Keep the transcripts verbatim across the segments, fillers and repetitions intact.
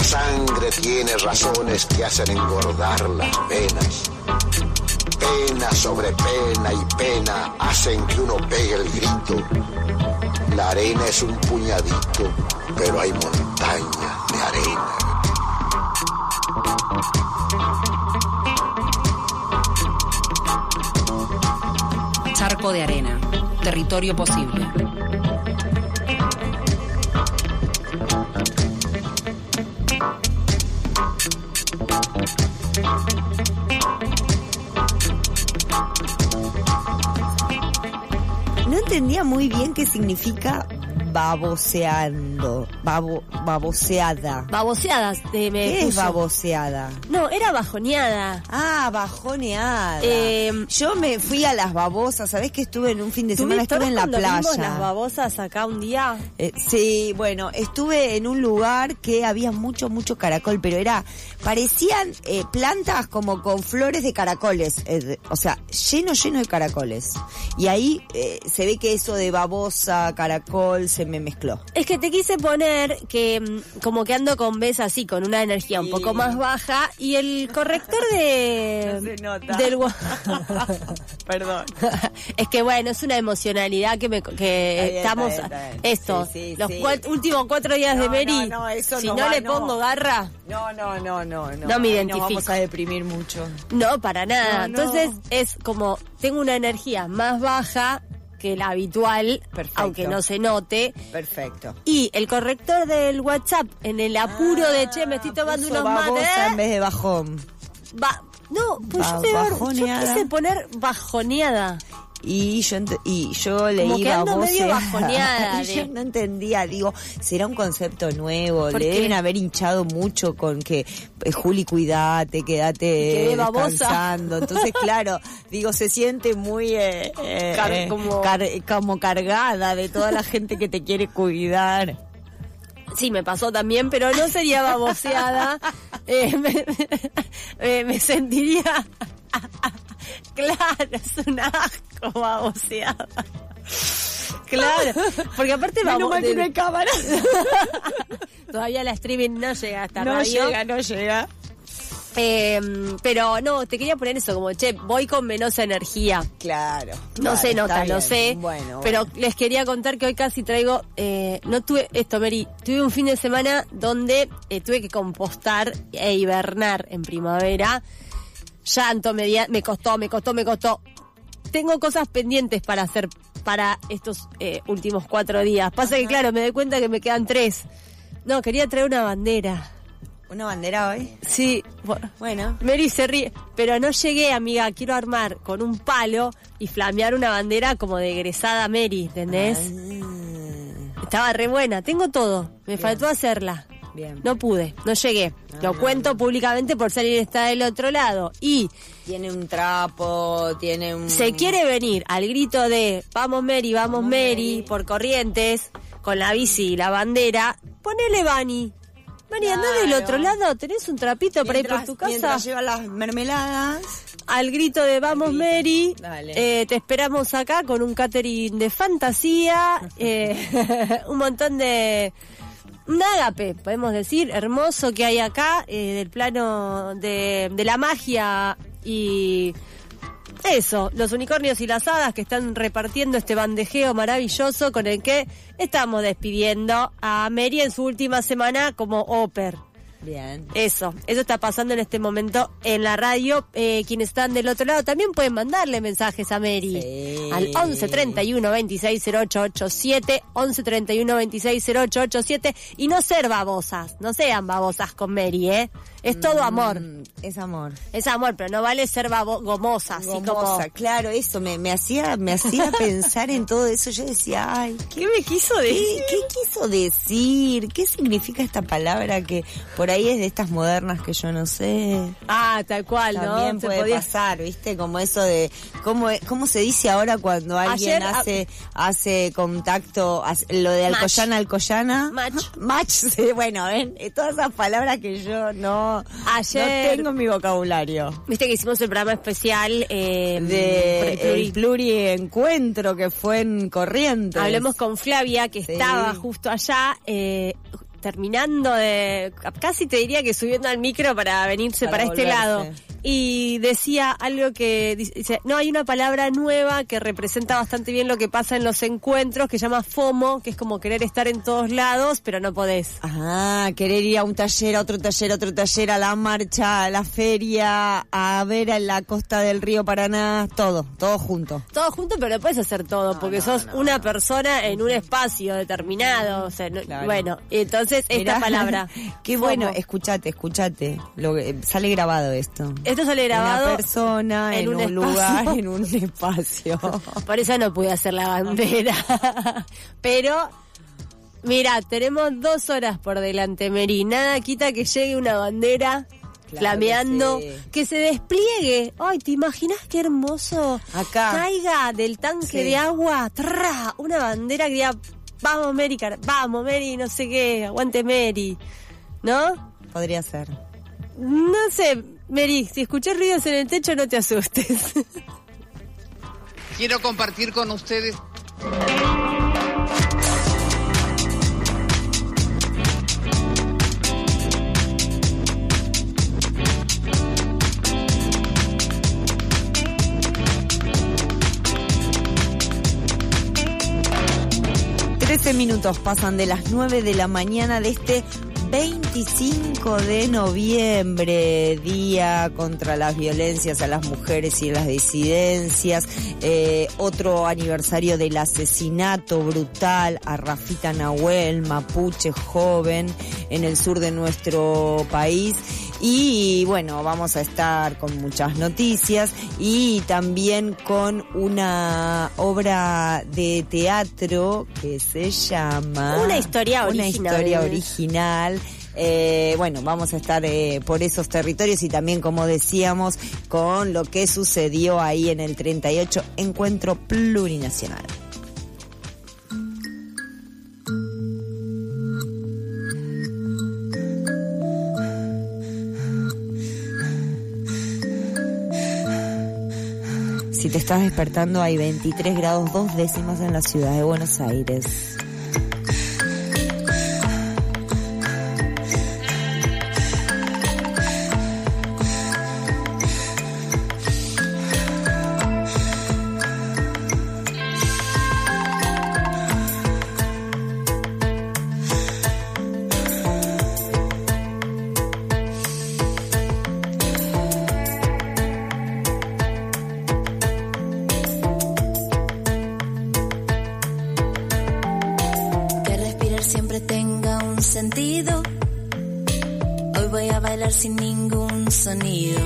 sangre tiene razones que hacen engordar las venas. Pena sobre pena y pena hacen que uno pegue el grito. La arena es un puñadito, pero hay montañas de arena. Charco de arena, territorio posible. No entendía muy bien qué significa baboseando, babo, baboseada. Baboseadas. Eh, me ¿Qué puso. es baboseada? No, era bajoneada. Ah, bajoneada. Eh, Yo me fui a las babosas, ¿sabés que estuve en un fin de semana? Estuve en la cuando playa. vimos las babosas acá un día? Eh, sí, bueno, estuve en un lugar que había mucho, mucho caracol, pero era, parecían eh, plantas como con flores de caracoles, eh, o sea, lleno, lleno de caracoles. Y ahí eh, se ve que eso de babosa, caracol, se me mezcló. Es que te quise poner que mm, como que ando con Bes así, con una energía un Sí. poco más baja, y el corrector de... No se nota. Del gua- Perdón. Es que bueno, es una emocionalidad que me que Está bien, estamos está bien, está bien. esto, Sí, sí, los sí. cuat- últimos cuatro días No, de Mary. no, no, eso si no no, va, le no. pongo garra, No, no, no, no, no. No me Ahí identifico. Nos vamos a deprimir mucho. no, para nada. No, no. Entonces es como tengo una energía más baja que la habitual, Perfecto. aunque no se note. Perfecto. Y el corrector del WhatsApp, en el apuro de che, me estoy tomando Puso unos mates. babosa en vez de bajón. Va, no, pues Ba- yo, te- yo bajoneada. quise poner bajoneada. Y yo ent- y yo leí Como que ando baboseada. medio bajoneada Y de- yo no entendía, digo, será un concepto nuevo, ¿Por le qué? deben haber hinchado mucho con que eh, Juli, cuídate, quédate quedé babosa. descansando. Entonces, claro, digo, se siente muy eh, eh, Car- eh, como- car- como cargada de toda la gente que te quiere cuidar. Sí, me pasó también, pero no sería baboseada. Eh, me, me- me sentiría... Claro, es un asco baboseada. Claro, porque aparte Menos vamos... mal que no hay cámara. Todavía la streaming no llega a esta No radio. llega, no llega. Eh, pero no, te quería poner eso, como, che, voy con menos energía. Claro. No claro, se nota, está lo bien. sé. Bueno, pero bueno. les quería contar que hoy casi traigo... Eh, no tuve... Esto, Mary. Tuve un fin de semana donde eh, tuve que compostar e hibernar en primavera. Llanto, media, me costó, me costó, me costó. Tengo cosas pendientes para hacer para estos eh, últimos cuatro días. Pasa Ajá. que, claro, me doy cuenta que me quedan tres. No, quería traer una bandera. ¿Una bandera hoy? Sí, bueno. Bueno. Mary se ríe, pero no llegué, amiga, quiero armar con un palo y flamear una bandera como de egresada Mary, ¿entendés? Ah, Estaba re buena, tengo todo, me Bien. faltó hacerla. bien. No pude, no llegué. No, Lo no, cuento no. públicamente por salir está del otro lado. Y Tiene un trapo, tiene un... se quiere venir al grito de vamos Mary, vamos, Vamos, Mary, Mary. por Corrientes, con la bici y la bandera, ponele Bani. Bani, andá del Claro. otro lado, tenés un trapito para ir por tu casa. Mientras lleva las mermeladas. Al grito de vamos grito. Mary, Dale. eh, te esperamos acá con un catering de fantasía, eh, un montón de... Un ágape, podemos decir, hermoso que hay acá, eh, del plano de, de la magia y... Eso, los unicornios y las hadas que están repartiendo este bandejeo maravilloso con el que estamos despidiendo a Mary en su última semana como Oper. Bien. Eso, eso está pasando en este momento en la radio. Eh, quienes están del otro lado también pueden mandarle mensajes a Mary Sí. al once treinta y uno veintiséis cero ocho ochenta y siete, once treinta y uno veintiséis cero ocho ochenta y siete, y no ser babosas, no sean babosas con Mary, ¿eh? Es todo amor, Mm, es amor. es amor, pero no vale ser babo gomosa, así como... Gomosa, claro, eso me, me hacía me hacía pensar en todo eso. Yo decía, ay, ¿qué, ¿Qué me quiso qué, decir? qué quiso decir? ¿Qué significa esta palabra que por ahí es de estas modernas que yo no sé? Ah, tal cual, ¿no? También Se puede podía- pasar, ¿viste? Como eso de cómo cómo se dice ahora cuando alguien Ayer, a- hace hace contacto, hace- lo de Match. Alcoyana Alcoyana. Match. Match, sí, bueno, ven, eh, todas esas palabras que yo no Ayer- no tengo en mi vocabulario. Viste que hicimos el programa especial eh, De por el pluri- el pluriencuentro que fue en Corrientes. Hablemos con Flavia, que Sí. estaba justo allá. Eh, terminando de, casi te diría que subiendo al micro para venirse para, Para este volverse. lado. Y decía algo que dice, no, hay una palabra nueva que representa bastante bien lo que pasa en los encuentros, que se llama FOMO, que es como querer estar en todos lados, pero no podés. Ah, querer ir a un taller, a otro taller, a otro taller, a la marcha, a la feria, a ver a la costa del río Paraná, todo, todo junto. Todo junto, pero no puedes hacer todo, No, porque no, sos no, una no. persona en un espacio determinado. O sea, no- Claro. bueno, entonces esta Mirá, palabra. Qué FOMO. bueno, escuchate, escuchate. Lo que- sale grabado esto. Esto sale grabado. Una persona en en, un un, espacio. lugar, en un espacio. Por eso no pude hacer la bandera. Pero, mira, tenemos dos horas por delante, Meri. Nada quita que llegue una bandera Claro flameando, que que, sí. se despliegue. Ay, ¿te imaginas qué hermoso? Acá. Caiga del tanque Sí. de agua, ¡tra! Una bandera que diga, vamos, Meri, cara- vamos, Meri, no sé qué, aguante, Meri. ¿No? Podría ser. No sé, Meri, si escuchás ruidos en el techo, no te asustes. Quiero compartir con ustedes. Trece minutos pasan de las nueve de la mañana de este veinticinco de noviembre, Día contra las Violencias a las Mujeres y las Disidencias, eh, otro aniversario del asesinato brutal a Rafita Nahuel, mapuche joven, en el sur de nuestro país. Y bueno, vamos a estar con muchas noticias y también con una obra de teatro que se llama... Una historia Una original. historia original. Eh, bueno, vamos a estar eh, por esos territorios y también, como decíamos, con lo que sucedió ahí en el treinta y ocho Encuentro Plurinacional. Si te estás despertando, hay veintitrés grados dos décimas en la ciudad de Buenos Aires. Que respirar siempre tenga un sentido. Hoy voy a bailar sin ningún sonido.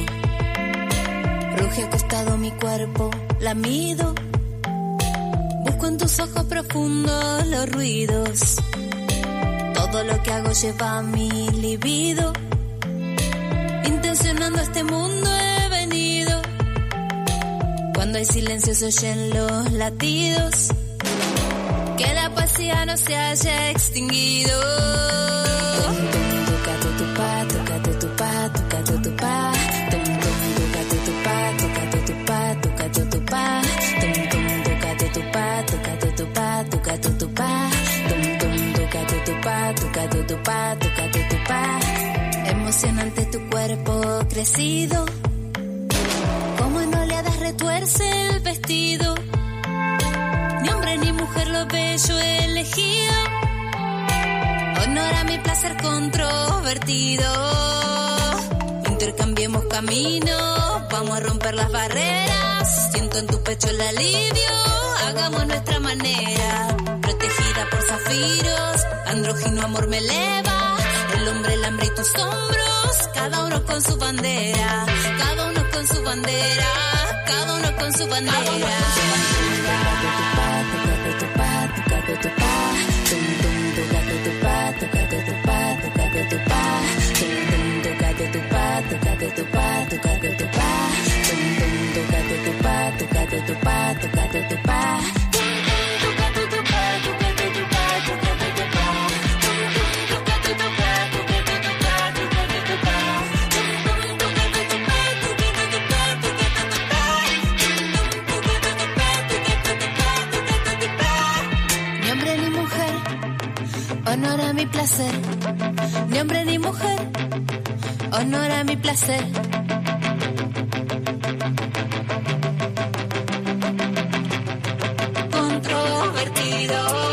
Ruge acostado mi cuerpo, lamido. Busco en tus ojos profundos los ruidos. Todo lo que hago lleva mi libido. Intencionando este mundo he venido. Cuando hay silencio se oyen los latidos. Que la poesía no se haya extinguido. Tum, tum, tuca, tu, tu, pa, tuca, tu, tu, pa, tuca, tu, tu, pa. Tum, tum, tuca, tu, tu, pa, tuca, tu, tu, pa, tuca, tu, tu, pa. Tum, tum, tuca, tu, tu, pa, tuca, tu, tu, pa, tuca, tu, tu, pa. Tum, tum, tuca, tu, tu, pa, tuca, tu, tu, pa, tuca, tu, tu, pa. Emocionante tu cuerpo crecido. Como en oleadas retuerce el vestido. Ni hombre ni mujer lo bello elegido. Honor a mi placer controvertido. Intercambiemos camino. Vamos a romper las barreras. Siento en tu pecho el alivio. Hagamos nuestra manera. Protegida por zafiros. Andrógino amor me eleva. El hombre, el hambre y tus hombros. Cada uno con su bandera. Cada uno con su bandera. Cada uno con su bandera. Ni hombre ni mujer, honor a mi placer. ni hombre ni mujer, honor a mi placer. Controvertido.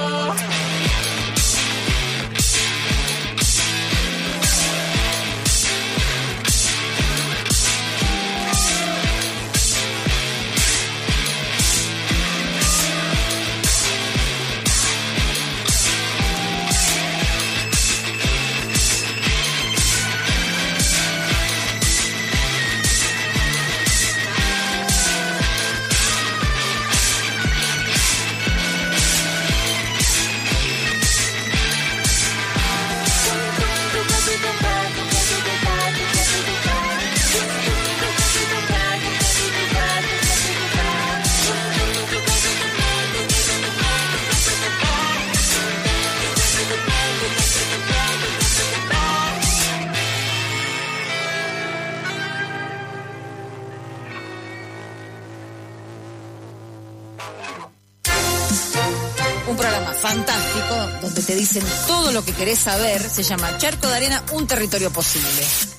Un programa fantástico donde te dicen todo lo que querés saber. Se llama Charco de Arena, un territorio posible.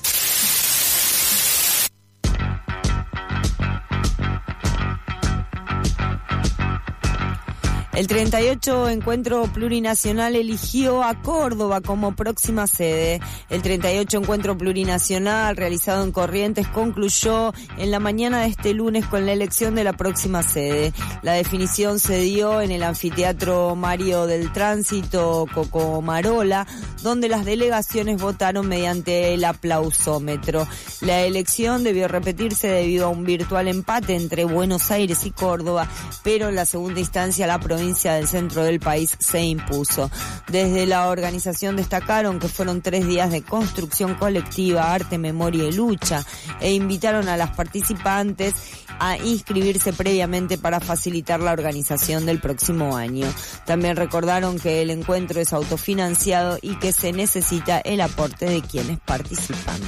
El treinta y ocho Encuentro Plurinacional eligió a Córdoba como próxima sede. El treinta y ocho Encuentro Plurinacional realizado en Corrientes concluyó en la mañana de este lunes con la elección de la próxima sede. La definición se dio en el Anfiteatro Mario del Tránsito Cocomarola, donde las delegaciones votaron mediante el aplausómetro. La elección debió repetirse debido a un virtual empate entre Buenos Aires y Córdoba, pero en la segunda instancia la provincia del centro del país se impuso. Desde la organización destacaron que fueron tres días de construcción colectiva, arte, memoria y lucha, e invitaron a las participantes a inscribirse previamente para facilitar la organización del próximo año. También recordaron que el encuentro es autofinanciado y que se necesita el aporte de quienes participan.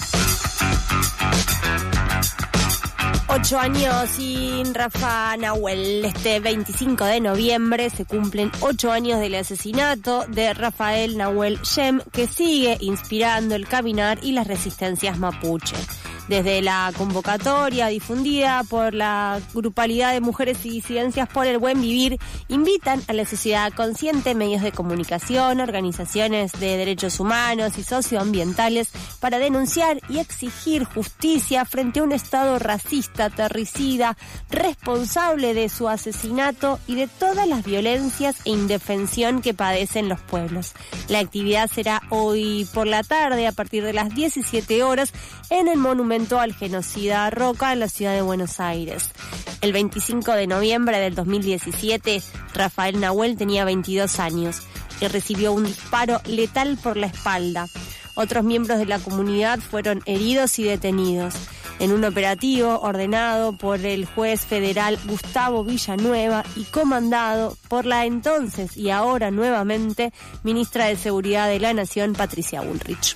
Ocho años sin Rafa Nahuel. Este veinticinco de noviembre se cumplen ocho años del asesinato de Rafael Nahuel Yem, que sigue inspirando el caminar y las resistencias mapuche. Desde la convocatoria difundida por la Grupalidad de Mujeres y Disidencias por el Buen Vivir, invitan a la sociedad consciente, medios de comunicación, organizaciones de derechos humanos y socioambientales para denunciar y exigir justicia frente a un Estado racista, aterricida, responsable de su asesinato y de todas las violencias e indefensión que padecen los pueblos. La actividad será hoy por la tarde a partir de las diecisiete horas en el Monumento al Genocida Roca en la ciudad de Buenos Aires. El veinticinco de noviembre del dos mil diecisiete, Rafael Nahuel tenía veintidós años y recibió un disparo letal por la espalda. Otros miembros de la comunidad fueron heridos y detenidos en un operativo ordenado por el juez federal Gustavo Villanueva y comandado por la entonces y ahora nuevamente ministra de Seguridad de la Nación, Patricia Bullrich.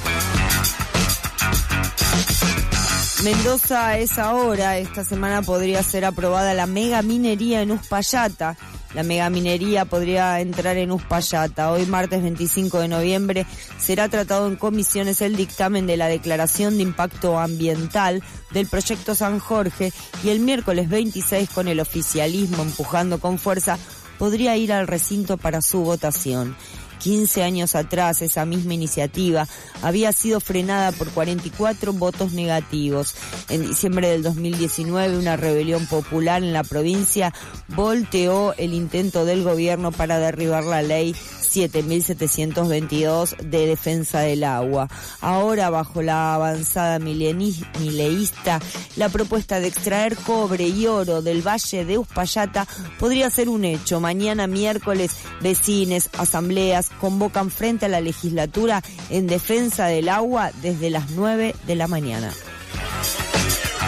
Mendoza es ahora. Esta semana podría ser aprobada la megaminería en Uspallata. La megaminería podría entrar en Uspallata. Hoy, martes veinticinco de noviembre, será tratado en comisiones el dictamen de la declaración de impacto ambiental del proyecto San Jorge y el miércoles veintiséis, con el oficialismo empujando con fuerza, podría ir al recinto para su votación. quince años atrás, esa misma iniciativa había sido frenada por cuarenta y cuatro votos negativos. En diciembre del dos mil diecinueve, una rebelión popular en la provincia volteó el intento del gobierno para derribar la ley siete mil setecientos veintidós de defensa del agua. Ahora, bajo la avanzada mileni- mileísta, la propuesta de extraer cobre y oro del valle de Uspallata podría ser un hecho. Mañana miércoles, vecines, asambleas convocan frente a la legislatura en defensa del agua desde las nueve de la mañana.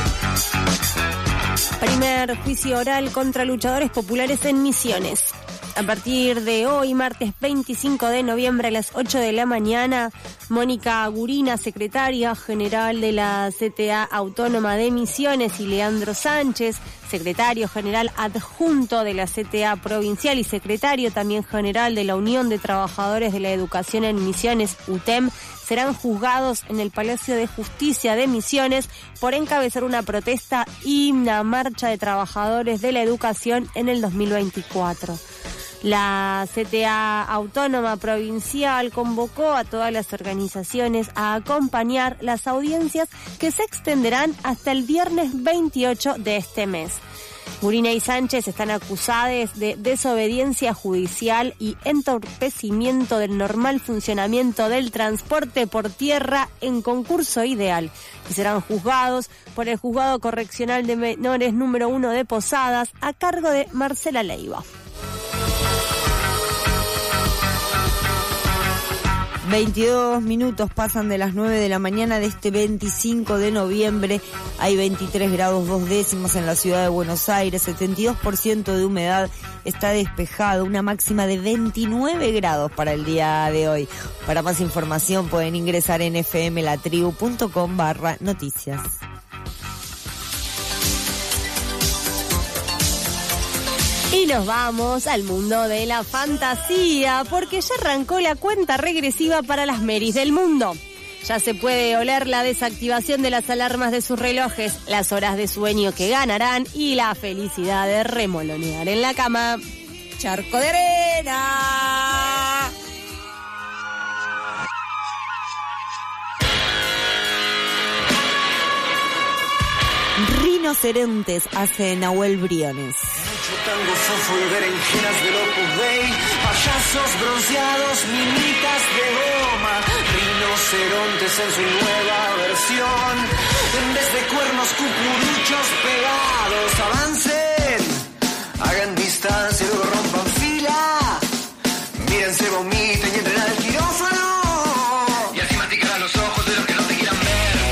Primer juicio oral contra luchadores populares en Misiones. A partir de hoy, martes veinticinco de noviembre a las ocho de la mañana, Mónica Gurina, secretaria general de la C T A Autónoma de Misiones, y Leandro Sánchez, secretario general adjunto de la C T A Provincial y secretario también general de la Unión de Trabajadores de la Educación en Misiones, U T E M, serán juzgados en el Palacio de Justicia de Misiones por encabezar una protesta y una marcha de trabajadores de la educación en el dos mil veinticuatro. La C T A Autónoma Provincial convocó a todas las organizaciones a acompañar las audiencias que se extenderán hasta el viernes veintiocho de este mes. Gurina y Sánchez están acusados de desobediencia judicial y entorpecimiento del normal funcionamiento del transporte por tierra en concurso ideal y serán juzgados por el Juzgado Correccional de Menores número uno de Posadas a cargo de Marcela Leiva. veintidós minutos pasan de las nueve de la mañana de este veinticinco de noviembre. Hay veintitrés grados dos décimos en la ciudad de Buenos Aires, setenta y dos por ciento de humedad, está despejado, una máxima de veintinueve grados para el día de hoy. Para más información pueden ingresar en fmlatribu.com barra noticias. Y nos vamos al mundo de la fantasía, porque ya arrancó la cuenta regresiva para las Merys del mundo. Ya se puede oler la desactivación de las alarmas de sus relojes, las horas de sueño que ganarán y la felicidad de remolonear en la cama. Charco de arena. Rinocerontes hace Nahuel Briones. Tango, fofo y berenjenas del Opus Dei, payasos bronceados, mimitas de goma, rinocerontes en su nueva versión, en vez de cuernos cucuruchos pegados, avancen, hagan distancia y luego rompan fila, mírense, vomiten y entren al quirófano, y así masticarán los ojos de los que no te quieran ver.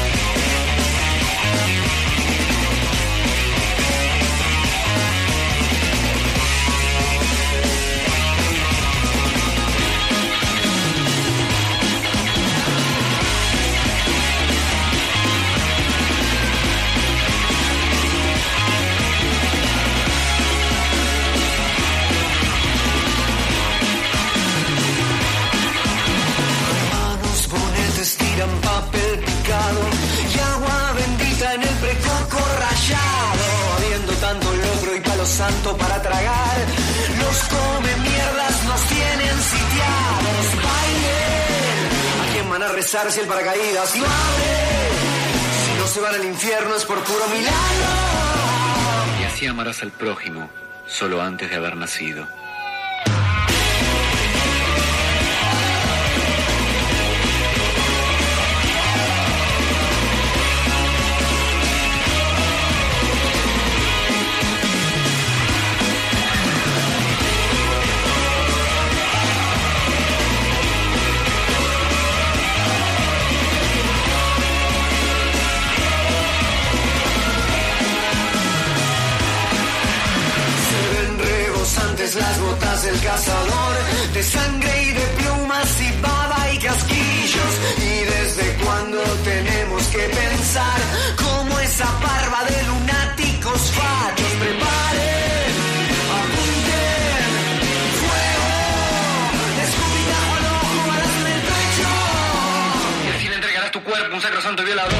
Tiran papel picado y agua bendita en el precoco rayado. Habiendo tanto logro y palo santo para tragar, los come mierdas nos tienen sitiados. Bailen, ¿a quién van a rezar si el paracaídas no abre? Si no se van al infierno es por puro milagro. Y así amarás al prójimo solo antes de haber nacido. Las botas del cazador, de sangre y de plumas y baba y casquillos. Y desde cuándo tenemos que pensar como esa parva de lunáticos fachos. Preparen, apunten, fuego, escupitajo al ojo, balas en el pecho. Y así le entregarás tu cuerpo a un sacrosanto violador.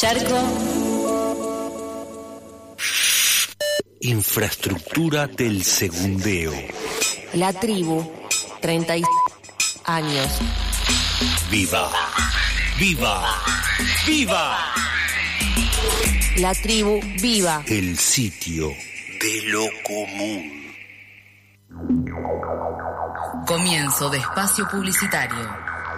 Charco. Infraestructura del segundeo. La tribu, treinta y años. ¡Viva! ¡Viva! ¡Viva! La tribu viva. El sitio de lo común. Comienzo de espacio publicitario.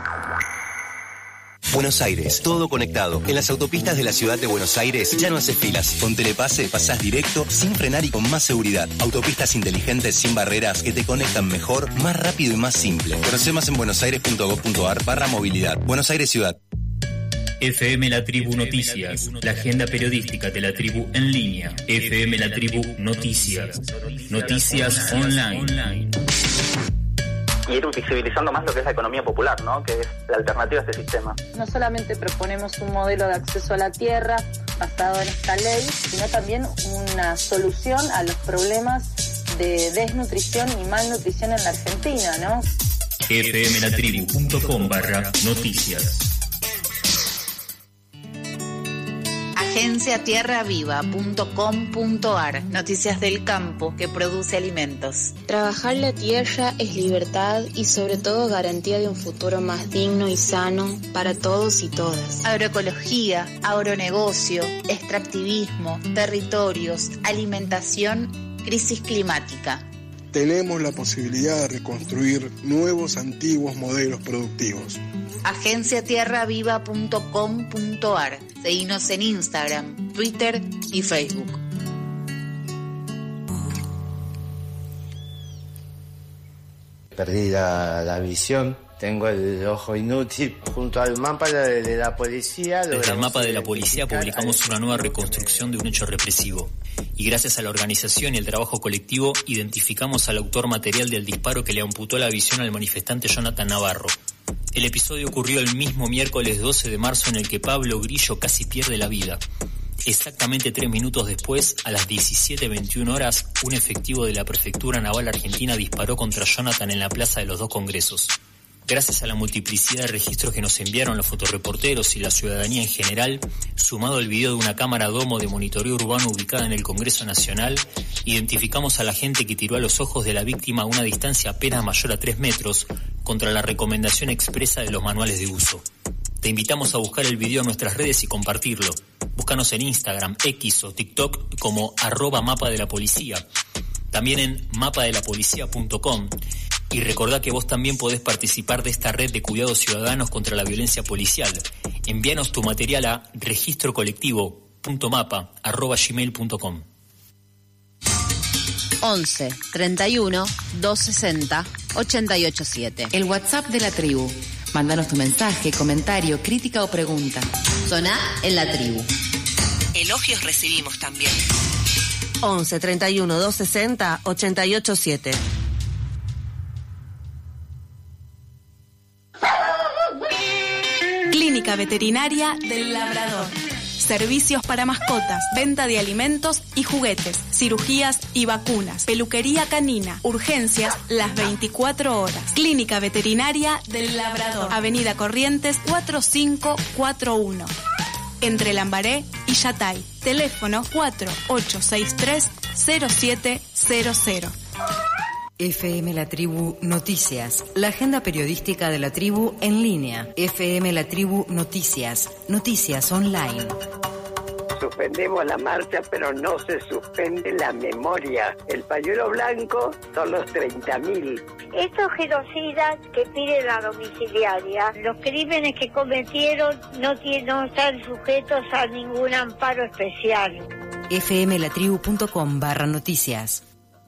Buenos Aires, todo conectado. En las autopistas de la ciudad de Buenos Aires ya no haces filas. Con Telepase pasás directo, sin frenar y con más seguridad. Autopistas inteligentes sin barreras que te conectan mejor, más rápido y más simple. Conoce más en buenosaires.gov.ar barra movilidad. Buenos Aires Ciudad. F M La Tribu Noticias, la agenda periodística de la tribu en línea. F M La Tribu Noticias, noticias online. Y ir visibilizando más lo que es la economía popular, ¿no? Que es la alternativa a este sistema. No solamente proponemos un modelo de acceso a la tierra basado en esta ley, sino también una solución a los problemas de desnutrición y malnutrición en la Argentina, ¿no? F M La Tribu punto com barra noticias. agencia tierra viva punto com punto ar, noticias del campo que produce alimentos. Trabajar la tierra es libertad y sobre todo garantía de un futuro más digno y sano para todos y todas. Agroecología, agronegocio, extractivismo, territorios, alimentación, crisis climática. Tenemos la posibilidad de reconstruir nuevos antiguos modelos productivos. agencia tierra viva punto com punto ar. Seguinos en Instagram, Twitter y Facebook. Perdí la, la visión. Tengo el ojo inútil. Junto al mapa de, de la policía... Desde el mapa de la policía publicamos una nueva reconstrucción de un hecho represivo. Y gracias a la organización y el trabajo colectivo, identificamos al autor material del disparo que le amputó la visión al manifestante Jonathan Navarro. El episodio ocurrió el mismo miércoles doce de marzo en el que Pablo Grillo casi pierde la vida. Exactamente tres minutos después, a las diecisiete veintiuna horas, un efectivo de la Prefectura Naval Argentina disparó contra Jonathan en la Plaza de los Dos Congresos. Gracias a la multiplicidad de registros que nos enviaron los fotoreporteros y la ciudadanía en general, sumado al video de una cámara domo de monitoreo urbano ubicada en el Congreso Nacional, identificamos a la gente que tiró a los ojos de la víctima a una distancia apenas mayor a tres metros, contra la recomendación expresa de los manuales de uso. Te invitamos a buscar el video en nuestras redes y compartirlo. Búscanos en Instagram, X o TikTok como arroba mapa de la policía. También en mapa de la policía punto com. Y recordá que vos también podés participar de esta red de cuidados ciudadanos contra la violencia policial. Envíanos tu material a registrocolectivo.mapa arroba gmail punto com. once, treinta y uno, doscientos sesenta, ochenta y ocho siete. El WhatsApp de la tribu. Mándanos tu mensaje, comentario, crítica o pregunta. Soná en la tribu. Elogios recibimos también. once, treinta y uno, doscientos sesenta, ochenta y ocho siete. Clínica Veterinaria del Labrador. Servicios para mascotas, venta de alimentos y juguetes, cirugías y vacunas, peluquería canina, urgencias las veinticuatro horas. Clínica Veterinaria del Labrador, Avenida Corrientes cuatro cinco cuatro uno, entre Lambaré y Yatay. Teléfono cuatro ocho seis tres cero siete cero cero. F M La Tribu Noticias, la agenda periodística de la tribu en línea. F M La Tribu Noticias, noticias online. Suspendemos la marcha, pero no se suspende la memoria. El pañuelo blanco son los treinta mil. Estos genocidas que piden la domiciliaria, los crímenes que cometieron no, tienen, no están sujetos a ningún amparo especial. F M La Tribu punto com barra noticias.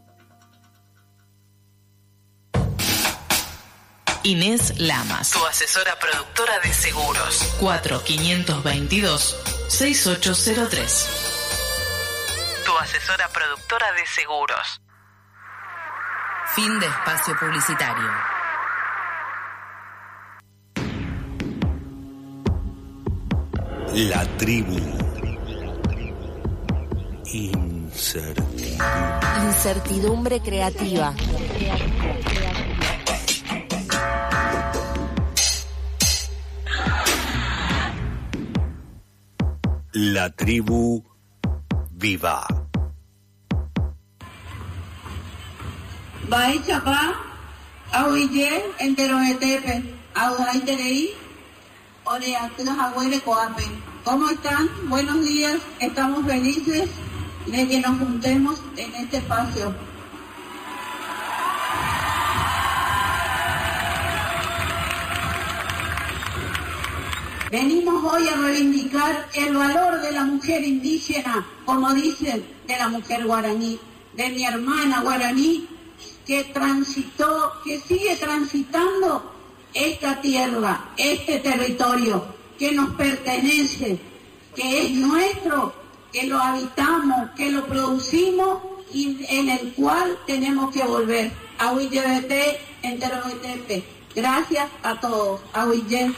Inés Lamas, tu asesora productora de seguros. cuatro cinco dos, seis ocho cero tres. Tu asesora productora de seguros. Fin de espacio publicitario. La tribu. Incertidumbre. Incertidumbre creativa. La tribu viva. Bai chapa, auille, entero etepe, auaiterei, orea, los abuelos coape. ¿Cómo están? Buenos días, estamos felices de que nos juntemos en este espacio. Venimos hoy a reivindicar el valor de la mujer indígena, como dicen, de la mujer guaraní, de mi hermana guaraní, que transitó, que sigue transitando esta tierra, este territorio que nos pertenece, que es nuestro, que lo habitamos, que lo producimos y en el cual tenemos que volver. Ahuillete, entero Tepe. Gracias a todos. Ahuille.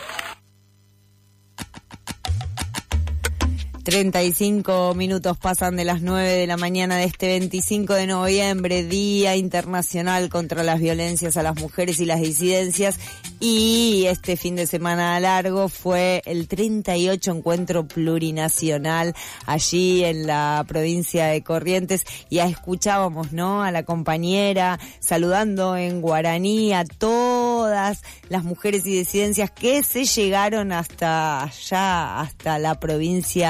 treinta y cinco minutos pasan de las nueve de la mañana de este veinticinco de noviembre, Día Internacional contra las Violencias a las Mujeres y las Disidencias, y este fin de semana largo fue el treinta y ocho Encuentro Plurinacional allí en la provincia de Corrientes. Ya escuchábamos, ¿no?, a la compañera saludando en guaraní a todas las mujeres y disidencias que se llegaron hasta allá, hasta la provincia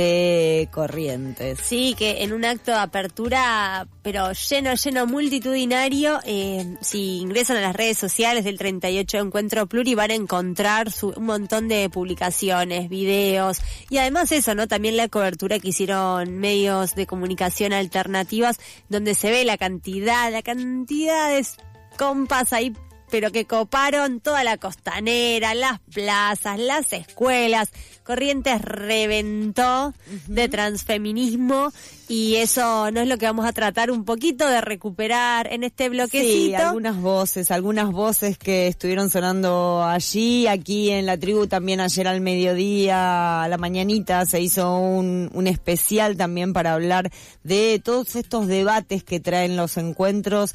de Corrientes. Sí, que en un acto de apertura, pero lleno, lleno, multitudinario, eh, si ingresan a las redes sociales del treinta y ocho Encuentro Pluri van a encontrar su, un montón de publicaciones, videos, y además eso, ¿no? También la cobertura que hicieron medios de comunicación alternativas, donde se ve la cantidad, la cantidad de compas ahí, pero que coparon toda la costanera, las plazas, las escuelas. Corrientes reventó uh-huh. de transfeminismo, y eso no es lo que vamos a tratar un poquito de recuperar en este bloquecito. Sí, algunas voces, algunas voces que estuvieron sonando allí, aquí en la tribu también ayer al mediodía, a la mañanita, se hizo un, un especial también para hablar de todos estos debates que traen los encuentros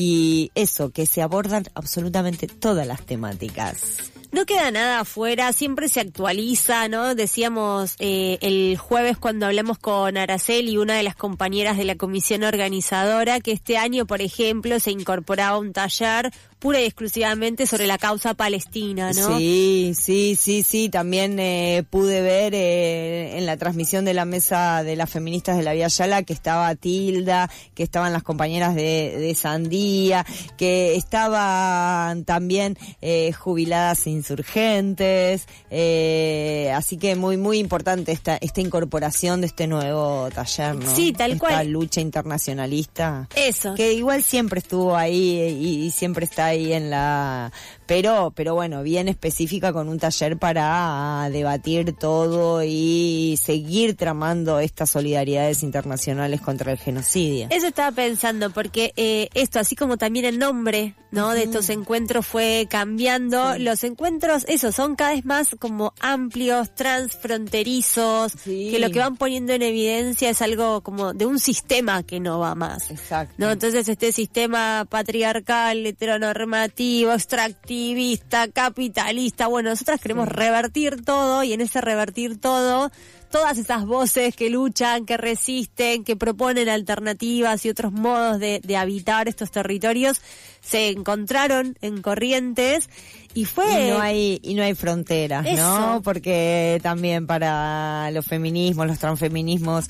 y eso, que se abordan absolutamente todas las temáticas. No queda nada afuera, siempre se actualiza, ¿no? Decíamos eh, el jueves cuando hablamos con Araceli, una de las compañeras de la comisión organizadora, que este año, por ejemplo, se incorporaba un taller pura y exclusivamente sobre la causa palestina, ¿no? Sí, sí, sí, sí, también eh, pude ver eh, en la transmisión de la mesa de las feministas de la Vía Yala que estaba Tilda, que estaban las compañeras de, de Sandía, que estaban también eh, jubiladas insurgentes, eh, así que muy, muy importante esta, esta incorporación de este nuevo taller, ¿no? Sí, tal esta cual. Esta lucha internacionalista. Eso. Que igual siempre estuvo ahí y, y siempre está ahí en la, pero pero bueno, bien específica, con un taller para debatir todo y seguir tramando estas solidaridades internacionales contra el genocidio. Eso estaba pensando, porque eh, esto, así como también el nombre, ¿no?, uh-huh. de estos encuentros fue cambiando, sí. Los encuentros, eso, son cada vez más como amplios, transfronterizos, sí. que lo que van poniendo en evidencia es algo como de un sistema que no va más. Exacto. ¿No? Entonces este sistema patriarcal, heteronormativo, extractivista, capitalista, bueno, nosotras queremos sí. revertir todo, y en ese revertir todo, todas esas voces que luchan, que resisten, que proponen alternativas y otros modos de, de habitar estos territorios, se encontraron en Corrientes. Y fue... Y no hay, y no hay fronteras, Eso. ¿no? Porque también para los feminismos, los transfeminismos,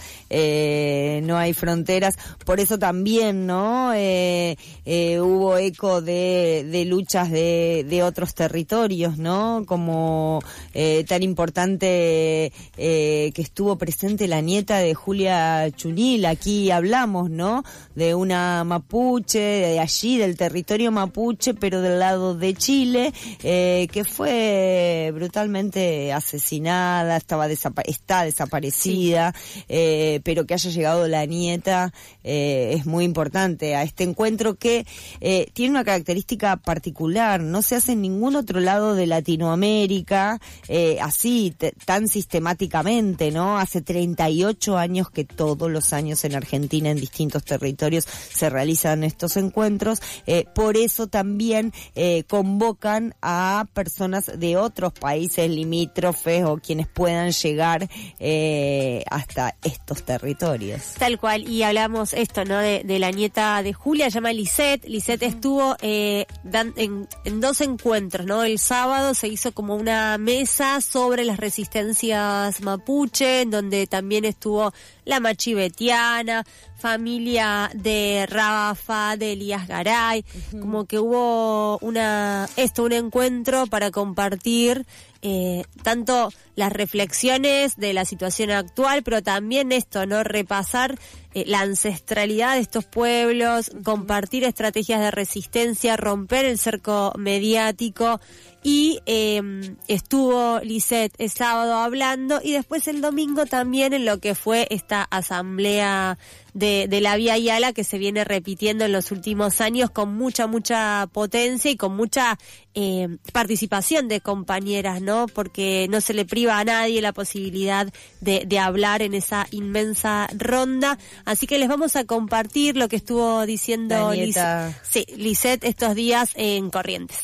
eh, no hay fronteras. Por eso también, ¿no? Eh, eh, hubo eco de, de luchas de, de otros territorios, ¿no? Como eh, tan importante eh, que estuvo presente la nieta de Julia Chunil. Aquí hablamos, ¿no? De una mapuche, de allí, del territorio mapuche, pero del lado de Chile, Eh, que fue brutalmente asesinada, estaba desapa- está desaparecida, sí. eh, pero que haya llegado la nieta eh, es muy importante a este encuentro, que eh, tiene una característica particular, no se hace en ningún otro lado de Latinoamérica eh, así, t- tan sistemáticamente, ¿no? Hace treinta y ocho años que todos los años en Argentina, en distintos territorios, se realizan estos encuentros, eh, por eso también eh, convocan a personas de otros países limítrofes o quienes puedan llegar eh, hasta estos territorios. Tal cual, y hablamos esto, ¿no? De, de la nieta de Julia, se llama Lisette. Lisette uh-huh. estuvo eh, dan, en, en dos encuentros, ¿no? El sábado se hizo como una mesa sobre las resistencias mapuche, en donde también estuvo la machivetiana, familia de Rafa, de Elías Garay, uh-huh. como que hubo una esto un encuentro para compartir eh, tanto las reflexiones de la situación actual, pero también esto, ¿no? Repasar eh, la ancestralidad de estos pueblos, uh-huh. compartir estrategias de resistencia, romper el cerco mediático. Y eh, estuvo Lisette el sábado hablando, y después el domingo también en lo que fue esta asamblea de, de la Vía Yala, que se viene repitiendo en los últimos años con mucha, mucha potencia y con mucha eh, participación de compañeras, ¿no? Porque no se le priva a nadie la posibilidad de, de hablar en esa inmensa ronda. Así que les vamos a compartir lo que estuvo diciendo Lisette, sí, Lisette estos días en Corrientes.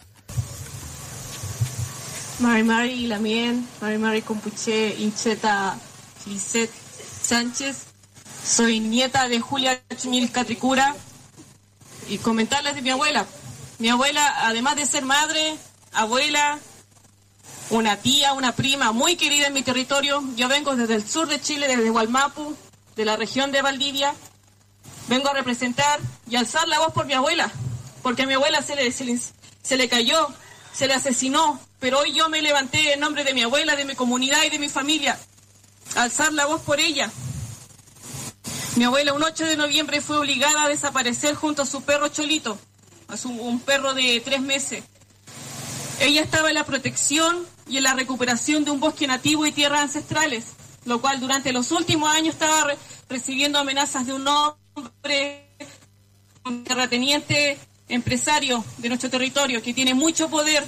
Mari Mari Lamien, Mari Mari Compuche, Incheta Lisette Sánchez. Soy nieta de Julia Chuñil Catricura. Y comentarles de mi abuela. Mi abuela, además de ser madre, abuela, una tía, una prima muy querida en mi territorio. Yo vengo desde el sur de Chile, desde Hualmapu, de la región de Valdivia. Vengo a representar y alzar la voz por mi abuela. Porque a mi abuela se le, se le, se le cayó, se le asesinó. Pero hoy yo me levanté en nombre de mi abuela, de mi comunidad y de mi familia, a alzar la voz por ella. Mi abuela un ocho de noviembre fue obligada a desaparecer junto a su perro Cholito, a su, un perro de tres meses. Ella estaba en la protección y en la recuperación de un bosque nativo y tierras ancestrales, lo cual durante los últimos años estaba re- recibiendo amenazas de un hombre, un terrateniente empresario de nuestro territorio que tiene mucho poder.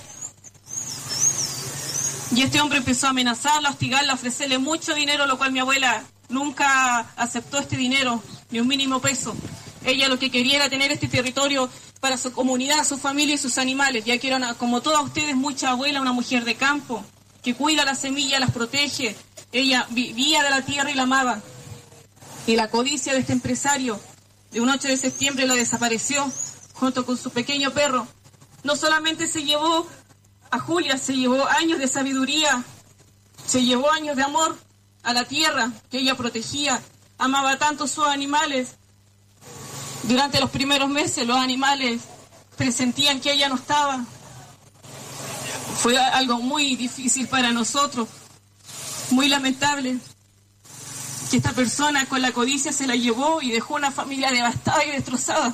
Y este hombre empezó a amenazarla, a hostigarla, a ofrecerle mucho dinero, lo cual mi abuela nunca aceptó este dinero, ni un mínimo peso. Ella lo que quería era tener este territorio para su comunidad, su familia y sus animales, ya que era, una, como todas ustedes, mucha abuela, una mujer de campo, que cuida las semillas, las protege. Ella vivía de la tierra y la amaba. Y la codicia de este empresario, de un ocho de septiembre, la desapareció, junto con su pequeño perro. No solamente se llevó a Julia, se llevó años de sabiduría, se llevó años de amor a la tierra que ella protegía, amaba tanto sus animales. Durante los primeros meses los animales presentían que ella no estaba. Fue algo muy difícil para nosotros, muy lamentable, que esta persona con la codicia se la llevó y dejó una familia devastada y destrozada.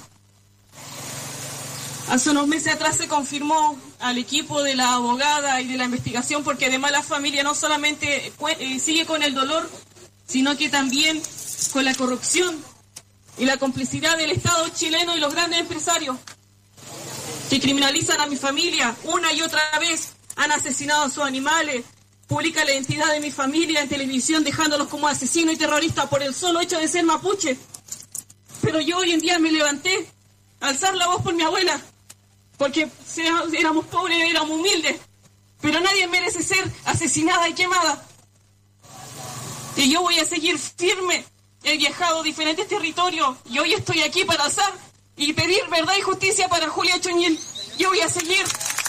Hace unos meses atrás se confirmó al equipo de la abogada y de la investigación, porque además la familia no solamente eh, sigue con el dolor, sino que también con la corrupción y la complicidad del Estado chileno y los grandes empresarios que criminalizan a mi familia una y otra vez, han asesinado a sus animales, publica la identidad de mi familia en televisión dejándolos como asesinos y terroristas por el solo hecho de ser mapuche. Pero yo hoy en día me levanté a alzar la voz por mi abuela, porque éramos pobres, éramos humildes, pero nadie merece ser asesinada y quemada. Y yo voy a seguir firme. He viajado a diferentes territorios y hoy estoy aquí para alzar y pedir verdad y justicia para Julia Chuñil. Yo voy a seguir.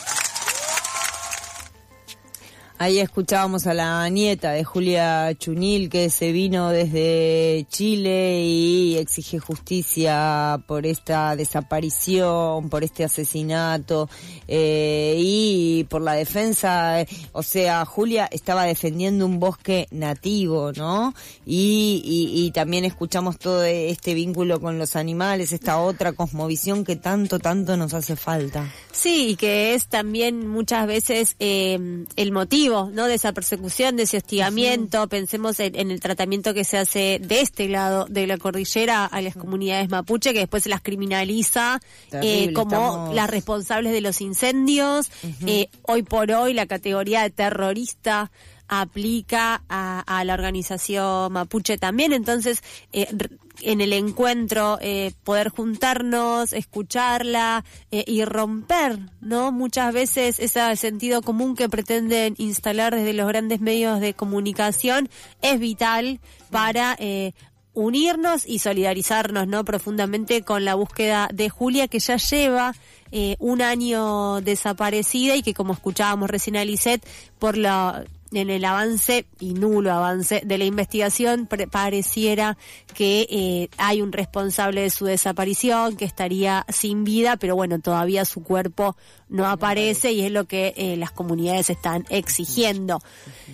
Ahí escuchábamos a la nieta de Julia Chuñil, que se vino desde Chile y exige justicia por esta desaparición, por este asesinato eh, y por la defensa. O sea, Julia estaba defendiendo un bosque nativo, ¿no? Y, y, y también escuchamos todo este vínculo con los animales, esta otra cosmovisión que tanto, tanto nos hace falta. Sí, y que es también muchas veces eh, el motivo, ¿no?, de esa persecución, de ese hostigamiento. Sí. Pensemos en, en el tratamiento que se hace de este lado de la cordillera a las comunidades mapuche, que después se las criminaliza eh, como estamos... las responsables de los incendios. Uh-huh. Eh, hoy por hoy la categoría de terrorista aplica a, a la organización mapuche también. Entonces, eh, en el encuentro, eh, poder juntarnos, escucharla eh, y romper, ¿no? Muchas veces ese sentido común que pretenden instalar desde los grandes medios de comunicación es vital para eh, unirnos y solidarizarnos, ¿no? Profundamente con la búsqueda de Julia, que ya lleva eh, un año desaparecida y que, como escuchábamos recién a Lisette, por la en el avance y nulo avance de la investigación pre- pareciera que eh, hay un responsable de su desaparición, que estaría sin vida, pero bueno, todavía su cuerpo no aparece y es lo que eh, las comunidades están exigiendo.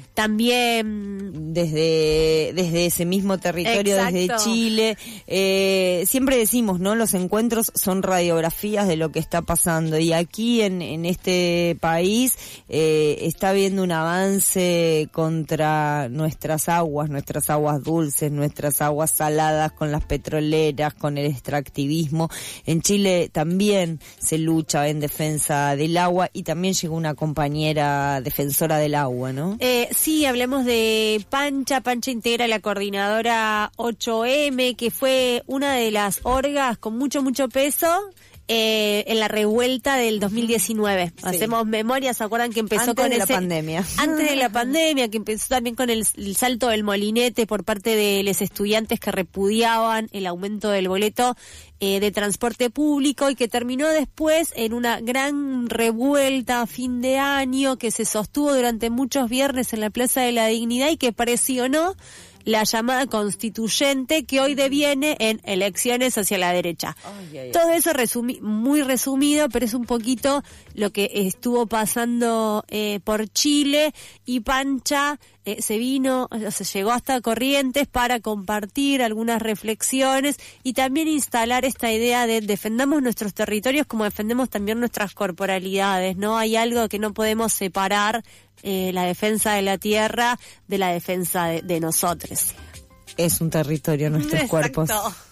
También desde desde ese mismo territorio, Exacto. desde Chile, eh, siempre decimos, ¿no? Los encuentros son radiografías de lo que está pasando, y aquí en, en este país eh, está habiendo un avance contra nuestras aguas, nuestras aguas dulces, nuestras aguas saladas, con las petroleras, con el extractivismo. En Chile también se lucha en defensa del agua, y también llegó una compañera defensora del agua, ¿no? Eh, sí, hablemos de Pancha. Pancha integra la coordinadora ocho eme, que fue una de las orgas con mucho, mucho peso eh, en la revuelta del dos mil diecinueve. Sí. Hacemos memoria, ¿se acuerdan que empezó antes con de ese, la pandemia? Antes de la pandemia, que empezó también con el, el salto del molinete por parte de los estudiantes que repudiaban el aumento del boleto eh, de transporte público, y que terminó después en una gran revuelta a fin de año que se sostuvo durante muchos viernes en la Plaza de la Dignidad y que presionó la llamada constituyente, que hoy deviene en elecciones hacia la derecha. Ay, ay, Todo eso resumi- muy resumido, pero es un poquito lo que estuvo pasando eh, por Chile, y Pancha eh, se vino, o sea, llegó hasta Corrientes para compartir algunas reflexiones y también instalar esta idea de defendamos nuestros territorios como defendemos también nuestras corporalidades, ¿no? Hay algo que no podemos separar, Eh, la defensa de la tierra de la defensa de, de nosotros. Es un territorio, nuestros Exacto. cuerpos.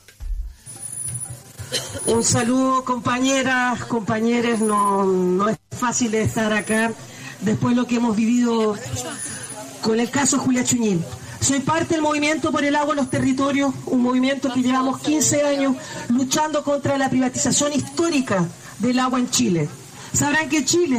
Un saludo, compañeras, compañeros. No, no es fácil estar acá después de lo que hemos vivido con el caso Julia Chuñil. Soy parte del movimiento por el agua en los territorios, un movimiento que llevamos quince años luchando contra la privatización histórica del agua en Chile. Sabrán que Chile,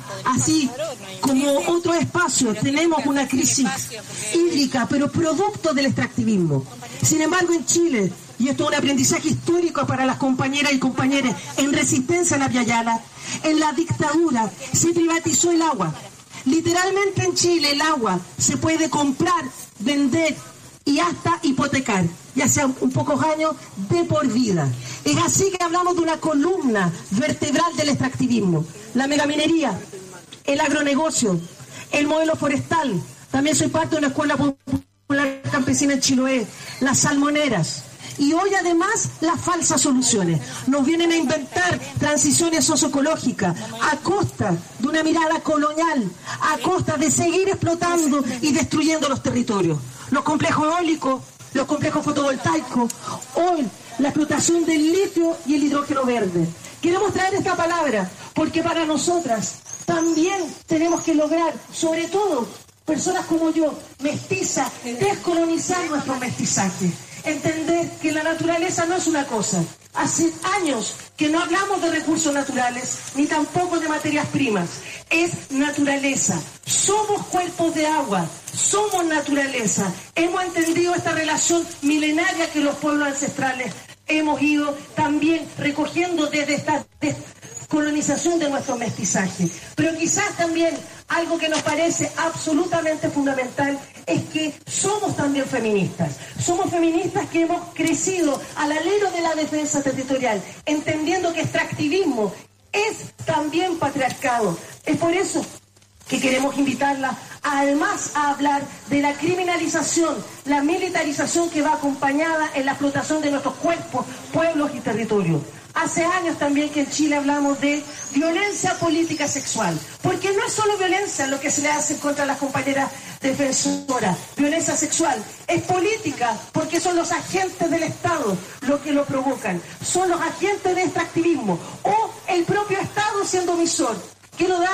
así como otros espacios, tenemos una crisis hídrica, pero producto del extractivismo. Sin embargo, en Chile, y esto es un aprendizaje histórico para las compañeras y compañeros en resistencia a la Via Yala, en la dictadura se privatizó el agua. Literalmente en Chile el agua se puede comprar, vender y hasta hipotecar, ya sea un pocos años de por vida. Es así que hablamos de una columna vertebral del extractivismo. La megaminería, el agronegocio, el modelo forestal. También soy parte de una escuela popular campesina en Chiloé, las salmoneras. Y hoy además las falsas soluciones. Nos vienen a inventar transiciones socioecológicas a costa de una mirada colonial, a costa de seguir explotando y destruyendo los territorios. Los complejos eólicos, los complejos fotovoltaicos, hoy la explotación del litio y el hidrógeno verde. Queremos traer esta palabra porque para nosotras también tenemos que lograr, sobre todo personas como yo, mestizas, descolonizar nuestro mestizaje. Entender que la naturaleza no es una cosa. Hace años que no hablamos de recursos naturales, ni tampoco de materias primas. Es naturaleza. Somos cuerpos de agua, somos naturaleza. Hemos entendido esta relación milenaria que los pueblos ancestrales hemos ido también recogiendo desde esta colonización de nuestro mestizaje. Pero quizás también algo que nos parece absolutamente fundamental es que somos también feministas. Somos feministas que hemos crecido al alero de la defensa territorial, entendiendo que extractivismo es también patriarcado. Es por eso que queremos invitarla además a hablar de la criminalización, la militarización que va acompañada en la explotación de nuestros cuerpos, pueblos y territorios. Hace años también que en Chile hablamos de violencia política sexual, porque no es solo violencia lo que se le hace contra las compañeras defensoras, violencia sexual es política, porque son los agentes del Estado los que lo provocan, son los agentes de extractivismo o el propio Estado siendo omisor. Quiero dar, por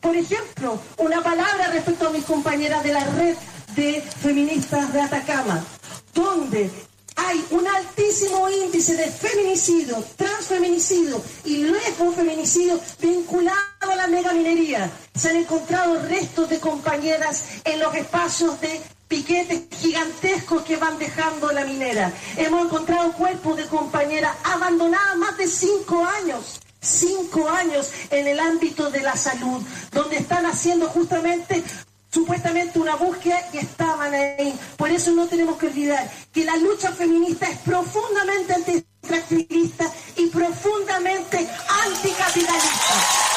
Por ejemplo, una palabra respecto a mis compañeras de la red de feministas de Atacama, donde hay un altísimo índice de feminicidio, transfeminicidio y lesbofeminicidio vinculado a la megaminería. Se han encontrado restos de compañeras en los espacios de piquetes gigantescos que van dejando la minera. Hemos encontrado cuerpos de compañeras abandonadas más de cinco años. Cinco años en el ámbito de la salud, donde están haciendo justamente supuestamente una búsqueda y estaban ahí. Por eso no tenemos que olvidar que la lucha feminista es profundamente antiextractivista y profundamente anticapitalista.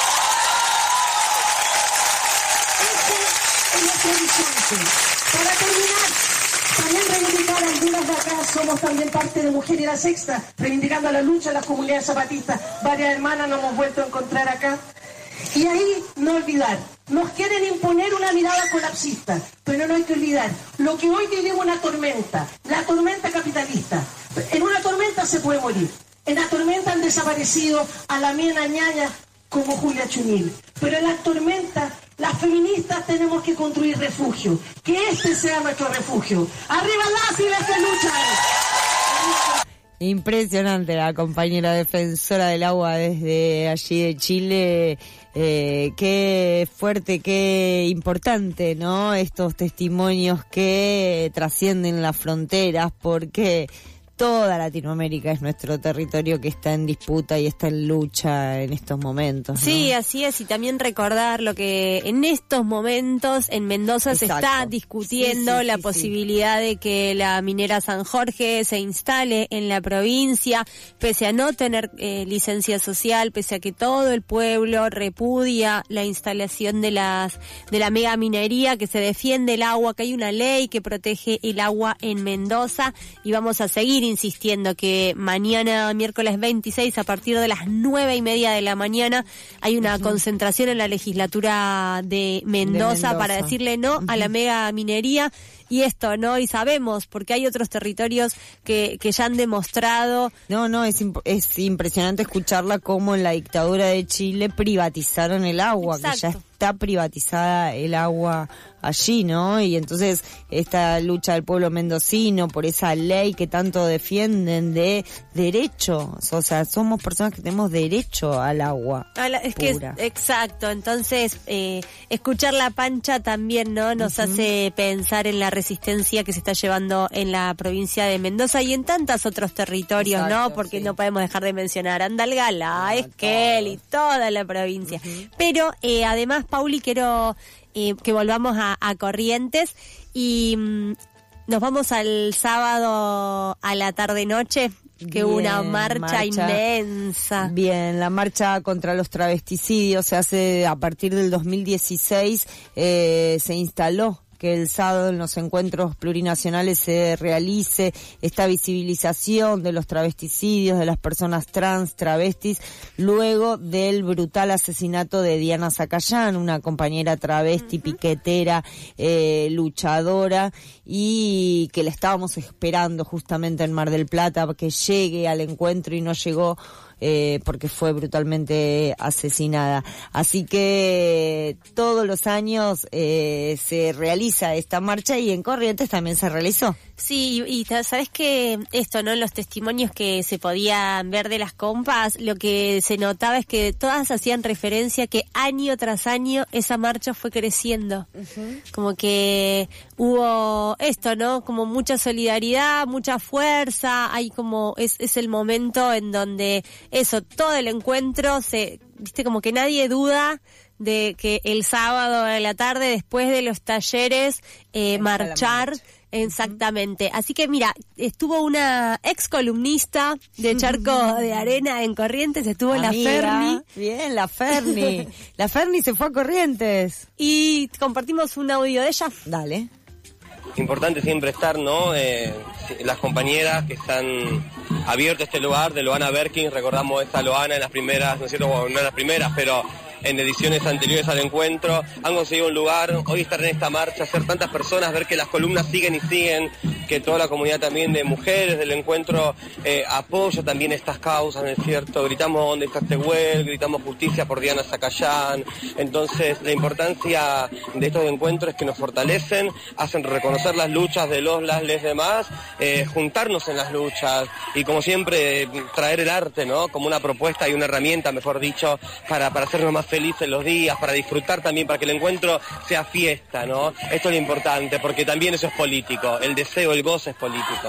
Ese es nuestro horizonte. Para terminar, también reivindicar algunas de acá, somos también parte de Mujer y la Sexta, reivindicando la lucha de las comunidades zapatistas. Varias hermanas nos hemos vuelto a encontrar acá. Y ahí no olvidar, nos quieren imponer una mirada colapsista, pero no hay que olvidar, lo que hoy vivimos una tormenta, la tormenta capitalista. En una tormenta se puede morir, en la tormenta han desaparecido a la mina ñaña como Julia Chuñil, pero en la tormenta las feministas tenemos que construir refugio, que este sea nuestro refugio. ¡Arriba las y las que luchan! Impresionante la compañera defensora del agua desde allí de Chile. Eh, qué fuerte, qué importante, ¿no? Estos testimonios que trascienden las fronteras, porque toda Latinoamérica es nuestro territorio que está en disputa y está en lucha en estos momentos, ¿no? Sí, así es, y también recordar lo que en estos momentos en Mendoza Exacto. se está discutiendo, sí, sí, la sí, posibilidad sí. de que la minera San Jorge se instale en la provincia, pese a no tener eh, licencia social, pese a que todo el pueblo repudia la instalación de las de la mega minería, que se defiende el agua, que hay una ley que protege el agua en Mendoza, y vamos a seguir insistiendo que mañana, miércoles veintiséis, a partir de las nueve y media de la mañana, hay una uh-huh. concentración en la legislatura de Mendoza, de Mendoza. para decirle no uh-huh. a la mega minería. Y esto, ¿no? Y sabemos, porque hay otros territorios que, que ya han demostrado... No, no, es, imp- es impresionante escucharla como en la dictadura de Chile privatizaron el agua, Exacto. que ya está privatizada el agua allí, ¿no? Y entonces esta lucha del pueblo mendocino por esa ley que tanto defienden de derechos, o sea, somos personas que tenemos derecho al agua a la, es pura. Que es, exacto, entonces eh, escuchar la pancha también, ¿no? Nos uh-huh. hace pensar en la resistencia que se está llevando en la provincia de Mendoza y en tantos otros territorios, Exacto, ¿no? Porque sí. no podemos dejar de mencionar Andalgalá, ah, Esquel y toda la provincia. Uh-huh. Pero eh, además, Pauli, quiero eh, que volvamos a, a Corrientes y mm, nos vamos al sábado a la tarde-noche, que hubo una marcha, marcha inmensa. Bien, la marcha contra los travesticidios se hace a partir del dos mil dieciséis, eh, se instaló que el sábado en los encuentros plurinacionales se realice esta visibilización de los travesticidios, de las personas trans, travestis, luego del brutal asesinato de Diana Zacayán, una compañera travesti, uh-huh. piquetera, eh, luchadora, y que la estábamos esperando justamente en Mar del Plata, que llegue al encuentro y no llegó eh, porque fue brutalmente asesinada. Así que todos los años eh, se realiza esta marcha y en Corrientes también se realizó. Sí, y, y sabes que esto, ¿no? Los testimonios que se podían ver de las compas, lo que se notaba es que todas hacían referencia que año tras año esa marcha fue creciendo. Uh-huh. Como que hubo esto, ¿no? Como mucha solidaridad, mucha fuerza, hay como, es, es el momento en donde eso, todo el encuentro se, viste, como que nadie duda de que el sábado a la tarde, después de los talleres, eh, marchar. Exactamente. Así que mira, estuvo una ex columnista de Charco de Arena en Corrientes, estuvo Amiga, la Ferni. Bien, la Ferni. La Ferni se fue a Corrientes. Y compartimos un audio de ella. Dale. Importante siempre estar, ¿no? Eh, las compañeras que están abierto este lugar de Loana Berking, recordamos esta Loana en las primeras, no es cierto, bueno, no en las primeras, pero en ediciones anteriores al encuentro, han conseguido un lugar, hoy estar en esta marcha, ser tantas personas, ver que las columnas siguen y siguen, que toda la comunidad también de mujeres del encuentro eh, apoya también estas causas, ¿no es cierto? Gritamos ¿dónde está Tehuel? Gritamos justicia por Diana Zacayán. Entonces la importancia de estos encuentros es que nos fortalecen, hacen reconocer las luchas de los, las, les demás, eh, juntarnos en las luchas y como siempre traer el arte, ¿no? Como una propuesta y una herramienta, mejor dicho, para, para hacernos más felices los días, para disfrutar también, para que el encuentro sea fiesta, ¿no? Esto es lo importante, porque también eso es político, el deseo, el goce es político.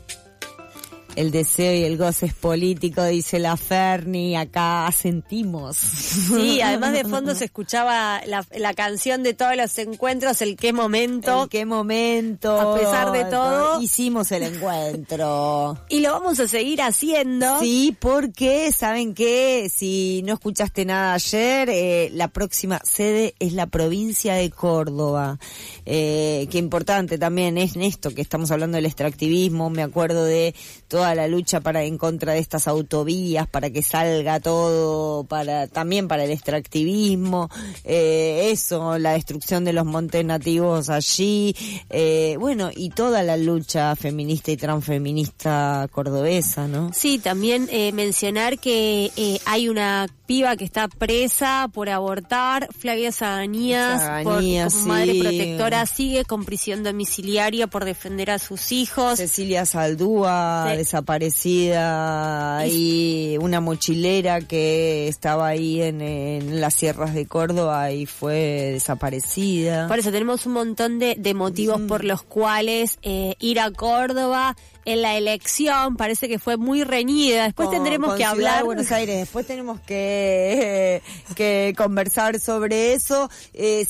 El deseo y el goce es político, dice la Ferni, acá sentimos. Sí, además de fondo se escuchaba la, la canción de todos los encuentros, el qué momento. El qué momento. A pesar de todo. Hicimos el encuentro. Y lo vamos a seguir haciendo. Sí, porque, ¿saben qué? Si no escuchaste nada ayer, eh, la próxima sede es la provincia de Córdoba. Eh, qué importante también es en esto que estamos hablando del extractivismo, me acuerdo de todo toda la lucha para en contra de estas autovías, para que salga todo, para también para el extractivismo, eh, eso, la destrucción de los montes nativos allí, eh, bueno, y toda la lucha feminista y transfeminista cordobesa, ¿no? Sí, también eh, mencionar que eh, hay una piba que está presa por abortar, Flavia Zaganías, Zaganías, por, como sí. madre protectora, sigue con prisión domiciliaria por defender a sus hijos. Cecilia Saldúa, sí. desaparecida, y, y una mochilera que estaba ahí en, en las sierras de Córdoba y fue desaparecida. Por eso tenemos un montón de, de motivos mm. por los cuales eh, ir a Córdoba. En la elección parece que fue muy reñida. Después con, tendremos con que Ciudad hablar de Buenos Aires. Después tenemos que, eh, que conversar sobre eso. Eh,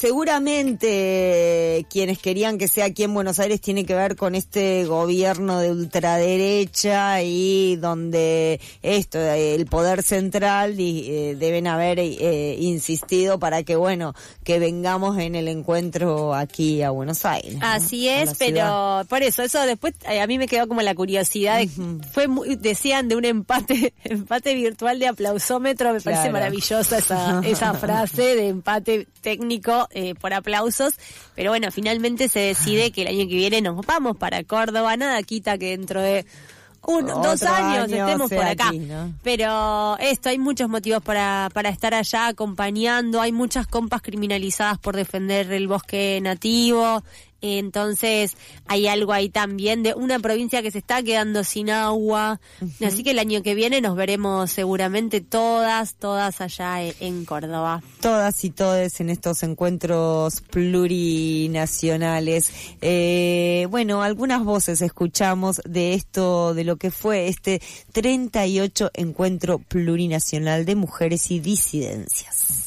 seguramente quienes querían que sea aquí en Buenos Aires tiene que ver con este gobierno de ultraderecha y donde esto, el poder central eh, deben haber eh, insistido para que, bueno, que vengamos en el encuentro aquí a Buenos Aires. Así ¿no? es, pero ciudad. Por eso, eso después eh, a mí me quedó como la curiosidad de, uh-huh. fue muy, decían de un empate empate virtual de aplausómetro, me claro. parece maravillosa esa esa frase de empate técnico eh, por aplausos, pero bueno, finalmente se decide que el año que viene nos vamos para Córdoba, nada quita que dentro de un, dos años año estemos por acá, aquí, ¿no? Pero esto, hay muchos motivos para para estar allá acompañando, hay muchas compas criminalizadas por defender el bosque nativo. Entonces hay algo ahí también de una provincia que se está quedando sin agua, uh-huh. así que el año que viene nos veremos seguramente todas, todas allá en Córdoba. Todas y todes en estos encuentros plurinacionales. Eh, bueno, algunas voces escuchamos de esto, de lo que fue este treinta y ocho Encuentro Plurinacional de Mujeres y Disidencias.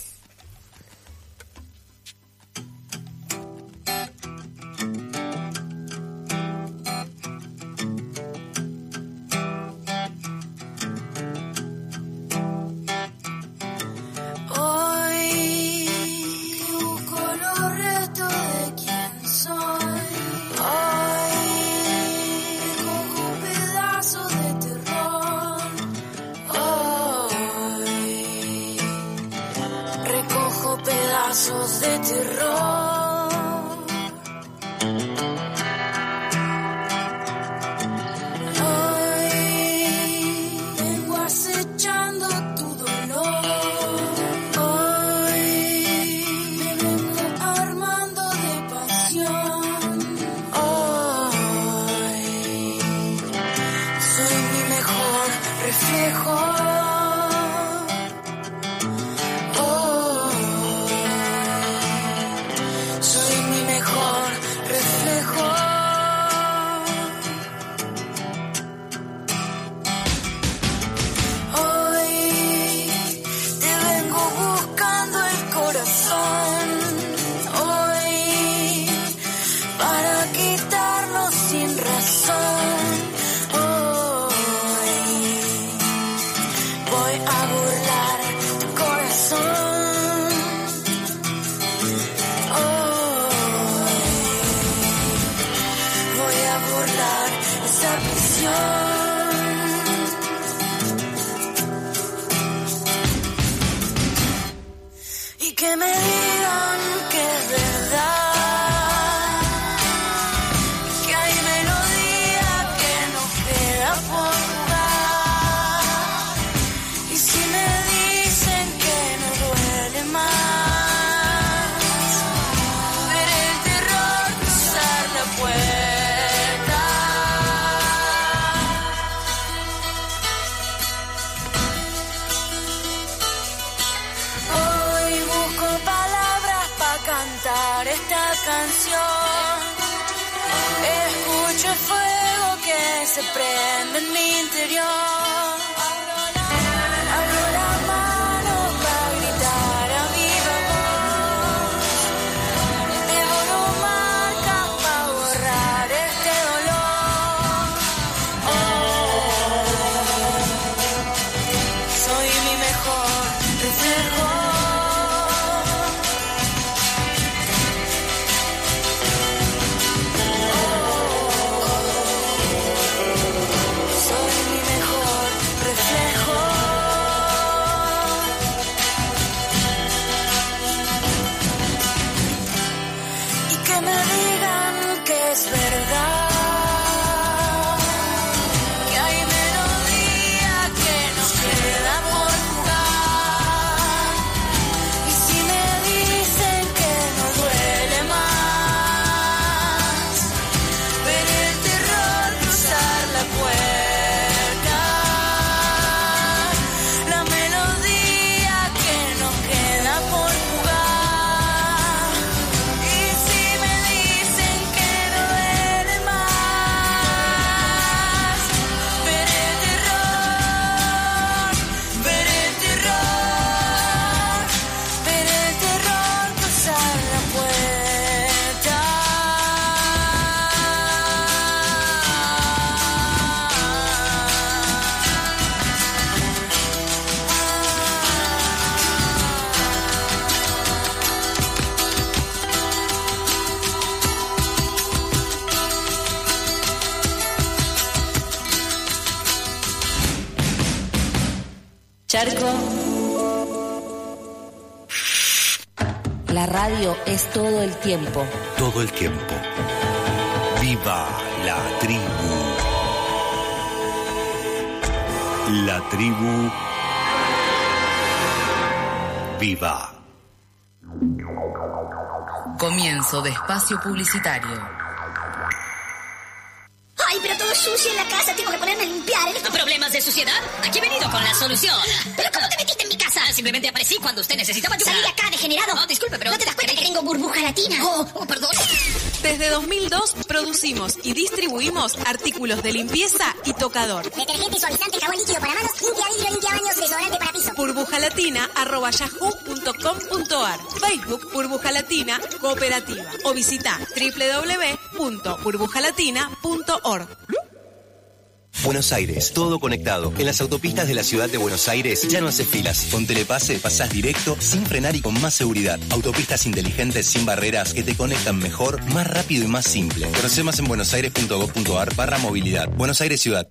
De terror, hoy vengo acechando tu dolor, hoy me vengo armando de pasión, hoy soy mi mejor reflejo. Que me digan que es verdad, que hay melodía. esta canción. Escucho el fuego que se prende en mi interior. Abro la mano para gritar a viva voz. Devoro marcas para borrar este dolor. Oh, soy mi mejor reflejo. Es verdad que hay melodía que nos queda por jugar, y si me dicen que no duele más ver el terror cruzar la puerta, la melodía que nos queda por jugar, y si me dicen que Charco. La radio es todo el tiempo. Todo el tiempo. Viva la tribu. La tribu. Viva. Comienzo de espacio publicitario. Ay, pero todo sucio en la casa, tengo que ponerme a limpiar. ¿Problemas de suciedad? Aquí he venido con la solución. ¿Pero cómo te metiste en mi casa? Simplemente aparecí cuando usted necesitaba ayuda. Salí de acá, degenerado. No, disculpe, pero... ¿No te das cuenta que tengo burbuja latina? Oh, oh, perdón. Desde dos mil dos producimos y distribuimos artículos de limpieza y tocador. Detergente, suavizante, jabón líquido para manos, limpia vidrio, limpia baños, desodorante para piso. burbujalatina arroba yahoo punto com punto ar. Facebook Burbuja Latina Cooperativa. O visita doble u doble u doble u punto burbujalatina punto org. Buenos Aires, todo conectado. En las autopistas de la ciudad de Buenos Aires ya no haces filas. Con Telepase pasás directo, sin frenar y con más seguridad. Autopistas inteligentes sin barreras que te conectan mejor, más rápido y más simple. Conoce más en buenosaires.gov.ar barra movilidad. Buenos Aires Ciudad.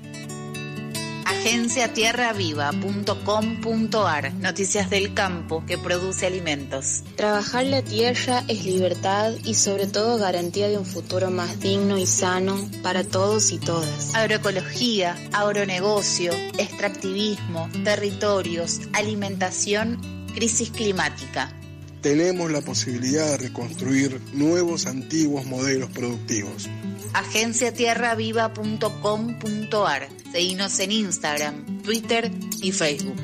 agencia tierra viva punto com punto ar. Noticias del campo que produce alimentos. Trabajar la tierra es libertad y sobre todo garantía de un futuro más digno y sano para todos y todas. Agroecología, agronegocio, extractivismo, territorios, alimentación, crisis climática. Tenemos la posibilidad de reconstruir nuevos antiguos modelos productivos. agencia tierra viva punto com punto ar. Seguinos en Instagram, Twitter y Facebook.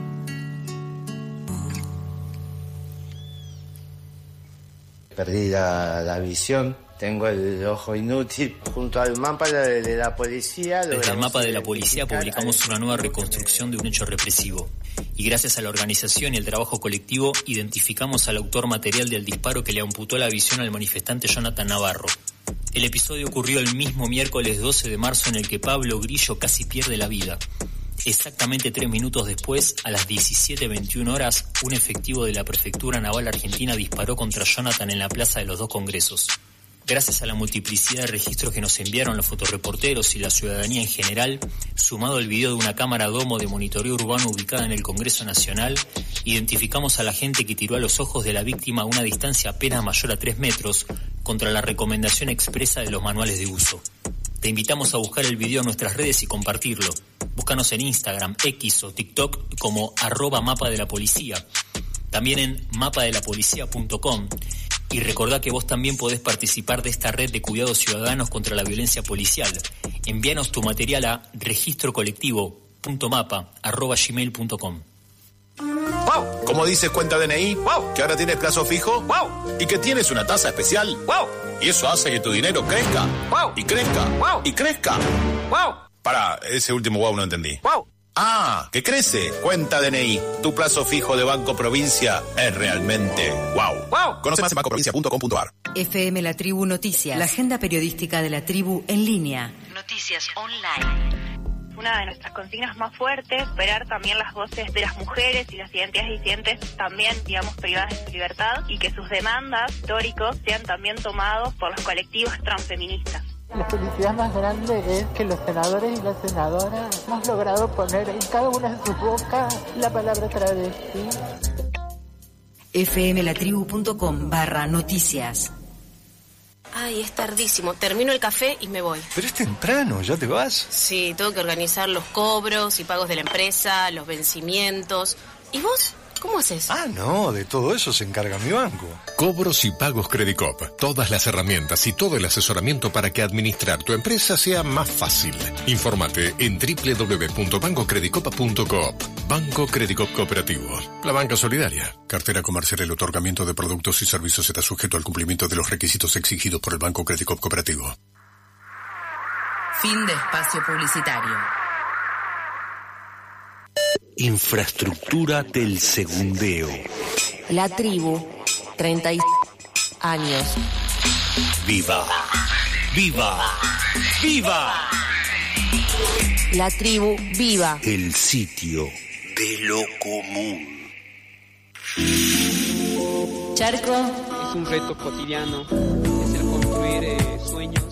Perdí la, la visión, tengo el ojo inútil. Junto al mapa de, de la policía... Desde el mapa de la policía publicamos una nueva reconstrucción de un hecho represivo. Y gracias a la organización y el trabajo colectivo, identificamos al autor material del disparo que le amputó la visión al manifestante Jonathan Navarro. El episodio ocurrió el mismo miércoles doce de marzo en el que Pablo Grillo casi pierde la vida. Exactamente tres minutos después, a las diecisiete veintiuna horas, un efectivo de la Prefectura Naval Argentina disparó contra Jonathan en la Plaza de los Dos Congresos. Gracias a la multiplicidad de registros que nos enviaron los fotorreporteros y la ciudadanía en general, sumado al video de una cámara domo de monitoreo urbano ubicada en el Congreso Nacional, identificamos a la gente que tiró a los ojos de la víctima a una distancia apenas mayor a tres metros, contra la recomendación expresa de los manuales de uso. Te invitamos a buscar el video en nuestras redes y compartirlo. Búscanos en Instagram, X o TikTok como arroba mapa de la policía. También en mapa de la policía punto com. Y recordá que vos también podés participar de esta red de cuidados ciudadanos contra la violencia policial. Envíanos tu material a registrocolectivo punto mapa arroba gmail punto com. ¡Wow! ¿Cómo dices cuenta D N I? ¡Wow! ¿Que ahora tienes plazo fijo? ¡Wow! ¿Y que tienes una tasa especial? ¡Wow! Y eso hace que tu dinero crezca. ¡Wow! Y crezca. ¡Wow! Y crezca. ¡Wow! Pará, ese último wow no entendí. ¡Wow! Ah, que crece. Cuenta D N I. Tu plazo fijo de Banco Provincia es realmente wow. ¡Wow! Conoce más en banco provincia punto com punto a r. F M La Tribu Noticias, la agenda periodística de la tribu en línea. Noticias online. Una de nuestras consignas más fuertes, esperar también las voces de las mujeres y las identidades disidentes también, digamos, privadas de su libertad, y que sus demandas históricos sean también tomados por los colectivos transfeministas. La felicidad más grande es que los senadores y las senadoras hemos logrado poner en cada una de sus bocas la palabra travesti. fmlatribu.com barra noticias. Ay, es tardísimo. Termino el café y me voy. Pero es temprano, ¿ya te vas? Sí, tengo que organizar los cobros y pagos de la empresa, los vencimientos. ¿Y vos? ¿Cómo haces? Ah, no, de todo eso se encarga mi banco. Cobros y pagos Credicop. Todas las herramientas y todo el asesoramiento para que administrar tu empresa sea más fácil. Infórmate en doble u doble u doble u punto banco credicop punto coop. Banco Credicop Cooperativo. La banca solidaria. Cartera comercial. El otorgamiento de productos y servicios está sujeto al cumplimiento de los requisitos exigidos por el Banco Credicop Cooperativo. Fin de espacio publicitario. Infraestructura del segundeo. La tribu, treinta y años. ¡Viva! ¡Viva! ¡Viva! La tribu viva. El sitio de lo común. Charco. Es un reto cotidiano. Es el construir eh, sueños.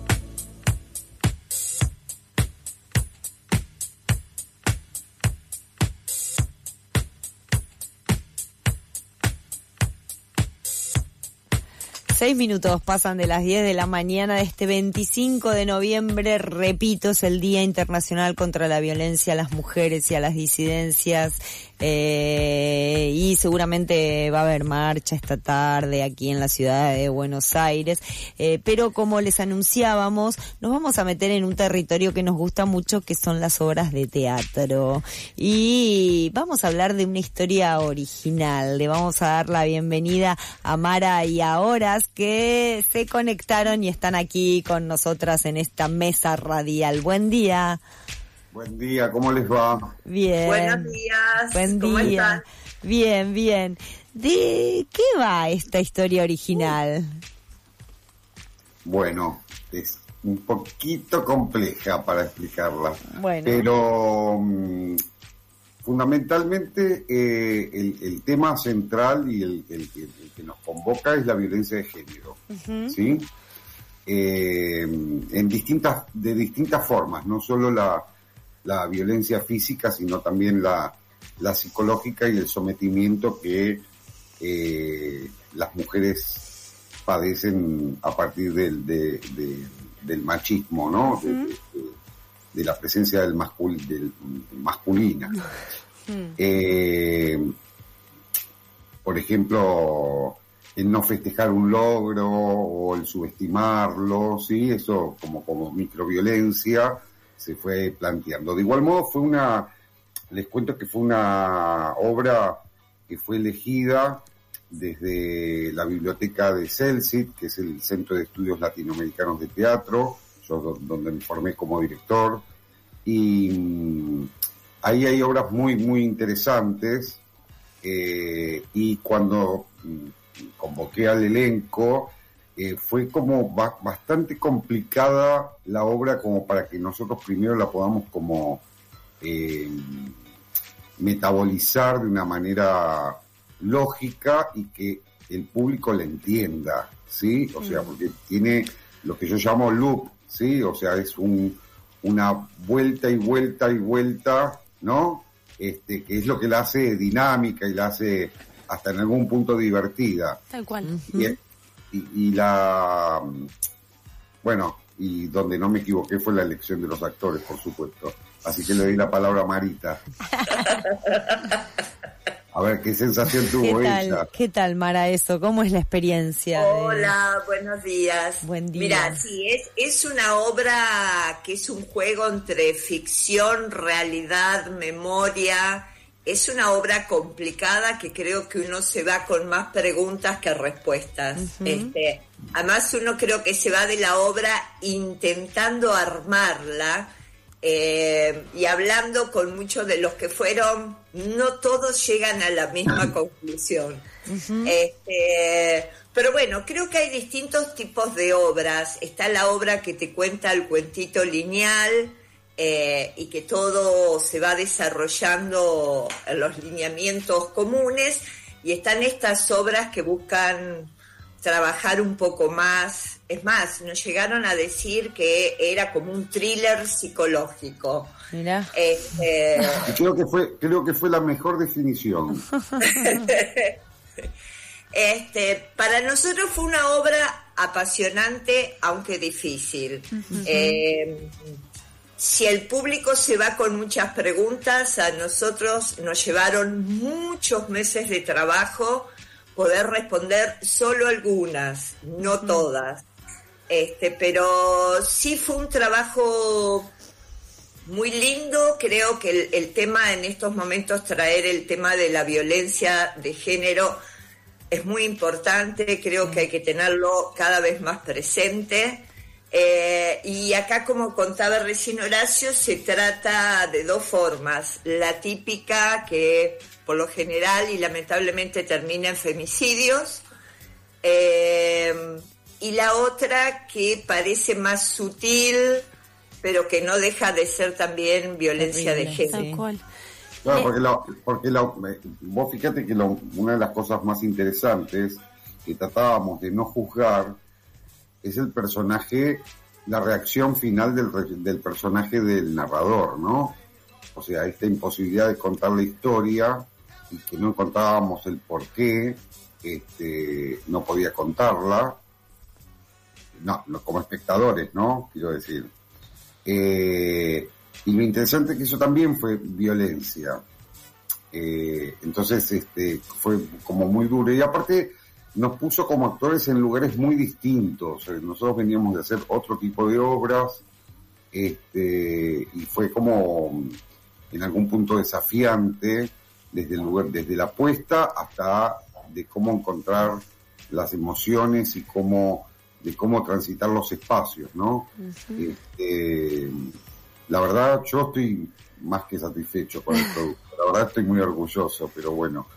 Seis minutos pasan de las diez de la mañana de este veinticinco de noviembre. Repito, es el Día Internacional contra la Violencia a las Mujeres y a las Disidencias. Eh, y seguramente va a haber marcha esta tarde aquí en la ciudad de Buenos Aires. Eh, pero como les anunciábamos, nos vamos a meter en un territorio que nos gusta mucho, que son las obras de teatro. Y vamos a hablar de una historia original. Le vamos a dar la bienvenida a Mara y a Horas, que se conectaron y están aquí con nosotras en esta mesa radial. Buen día. Buen día, ¿cómo les va? Bien. Buenos días. Buen ¿Cómo día. están? Bien, bien. ¿De qué va esta historia original? Bueno, es un poquito compleja para explicarla. Bueno. Pero um, fundamentalmente eh, el, el tema central y el, el, el, el que nos convoca es la violencia de género. Uh-huh. ¿Sí? Eh, en distintas, de distintas formas, no solo la la violencia física, sino también la, la psicológica y el sometimiento que eh, las mujeres padecen a partir del, de, de, del machismo, ¿no? Uh-huh. de, de, de, de la presencia del, mascul, del masculina. Uh-huh. Eh, por ejemplo, el no festejar un logro o el subestimarlo, ¿sí? Eso como, como microviolencia se fue planteando. De igual modo fue una, les cuento que fue una obra que fue elegida desde la biblioteca de CELSIT, que es el Centro de Estudios Latinoamericanos de Teatro, yo donde me formé como director, y mmm, ahí hay obras muy, muy interesantes, eh, y cuando mmm, convoqué al elenco, Eh, fue como ba- bastante complicada la obra como para que nosotros primero la podamos como eh, metabolizar de una manera lógica y que el público la entienda, ¿sí? O sea, porque tiene lo que yo llamo loop, ¿sí? O sea, es un una vuelta y vuelta y vuelta, ¿no? Este, que es lo que la hace dinámica y la hace hasta en algún punto divertida. Tal cual. Y, Y, y la bueno y donde no me equivoqué fue la elección de los actores, por supuesto, así que le doy la palabra a Marita. A ver qué sensación tuvo ¿Qué tal, ella. ¿Qué tal, Mara, eso? ¿Cómo es la experiencia? de- Hola, buenos días. Buen día. Mira, sí, es, es una obra que es un juego entre ficción, realidad, memoria es una obra complicada que creo que uno se va con más preguntas que respuestas. Uh-huh. Este, además uno creo que se va de la obra intentando armarla eh, y hablando con muchos de los que fueron, no todos llegan a la misma conclusión. Uh-huh. Este, pero bueno, creo que hay distintos tipos de obras. Está la obra que te cuenta el cuentito lineal, Eh, y que todo se va desarrollando en los lineamientos comunes, y están estas obras que buscan trabajar un poco más. Es más, nos llegaron a decir que era como un thriller psicológico. Mirá. Este, creo que fue creo que fue la mejor definición. Este, para nosotros fue una obra apasionante, aunque difícil. Uh-huh. Eh, Si el público se va con muchas preguntas, a nosotros nos llevaron muchos meses de trabajo poder responder solo algunas, no todas. Este, pero sí fue un trabajo muy lindo. Creo que el, el tema en estos momentos, traer el tema de la violencia de género es muy importante. Creo que hay que tenerlo cada vez más presente. Eh, y acá, como contaba recién Horacio, se trata de dos formas. La típica, que por lo general y lamentablemente termina en femicidios, eh, y la otra que parece más sutil, pero que no deja de ser también violencia de género. Claro, porque, la, porque la, vos fíjate que lo, una de las cosas más interesantes que tratábamos de no juzgar es el personaje, la reacción final del, del personaje del narrador, ¿no? O sea, esta imposibilidad de contar la historia y que no contábamos el por qué este, no podía contarla, no, no como espectadores, ¿no? Quiero decir. Eh, y lo interesante es que eso también fue violencia. Eh, entonces, este, fue como muy duro. Y aparte, nos puso como actores en lugares muy distintos. Nosotros veníamos de hacer otro tipo de obras, este, y fue como en algún punto desafiante desde el lugar, desde la puesta hasta de cómo encontrar las emociones y cómo, de cómo transitar los espacios, ¿no? Uh-huh. Este, la verdad, yo estoy más que satisfecho con el producto. La verdad, estoy muy orgulloso, pero bueno,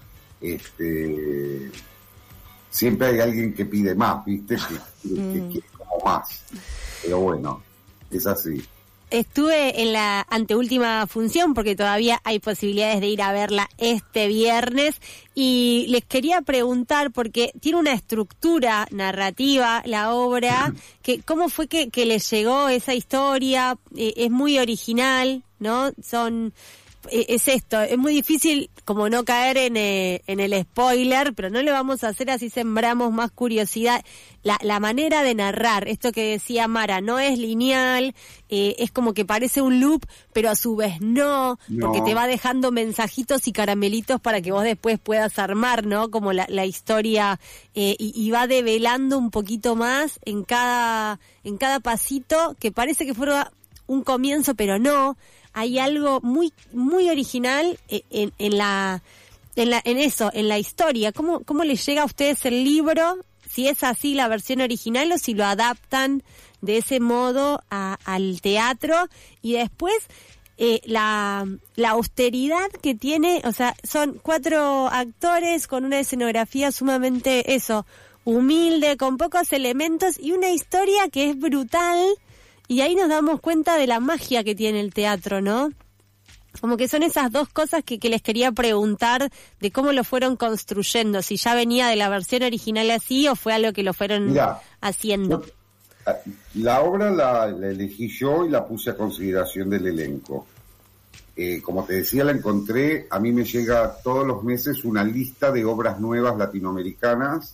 este, siempre hay alguien que pide más, ¿viste? Que, que, que quiere como más. Pero bueno, es así. Estuve en la anteúltima función porque todavía hay posibilidades de ir a verla este viernes y les quería preguntar, porque tiene una estructura narrativa la obra, que cómo fue que, que les llegó esa historia. Eh, es muy original, ¿no? Son... Es esto, es muy difícil como no caer en, eh, en el spoiler, pero no lo vamos a hacer, así sembramos más curiosidad. La, la manera de narrar, esto que decía Mara, no es lineal, eh, es como que parece un loop, pero a su vez no, no, porque te va dejando mensajitos y caramelitos para que vos después puedas armar, ¿no? Como la, la historia, eh, y, y va develando un poquito más en cada, en cada pasito, que parece que fuera un comienzo, pero no. Hay algo muy muy original en, en la en la en eso, en la historia. ¿Cómo cómo les llega a ustedes el libro? Si es así la versión original o si lo adaptan de ese modo a, al teatro. Y después eh, la la austeridad que tiene, o sea, son cuatro actores con una escenografía sumamente eso, humilde, con pocos elementos y una historia que es brutal. Y ahí nos damos cuenta de la magia que tiene el teatro, ¿no? Como que son esas dos cosas que, que les quería preguntar de cómo lo fueron construyendo, si ya venía de la versión original así o fue algo que lo fueron Mirá, haciendo. Yo, la obra la, la elegí yo y la puse a consideración del elenco. Eh, como te decía, la encontré, a mí me llega todos los meses una lista de obras nuevas latinoamericanas,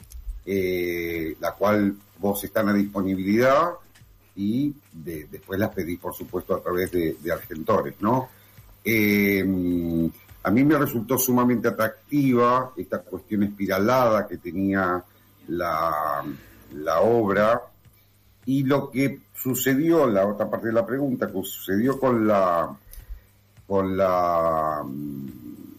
eh, la cual vos están a disponibilidad, y de, después las pedí, por supuesto, a través de, de Argentores, ¿no? Eh, a mí me resultó sumamente atractiva esta cuestión espiralada que tenía la, la obra, y lo que sucedió, la otra parte de la pregunta, que sucedió con la con la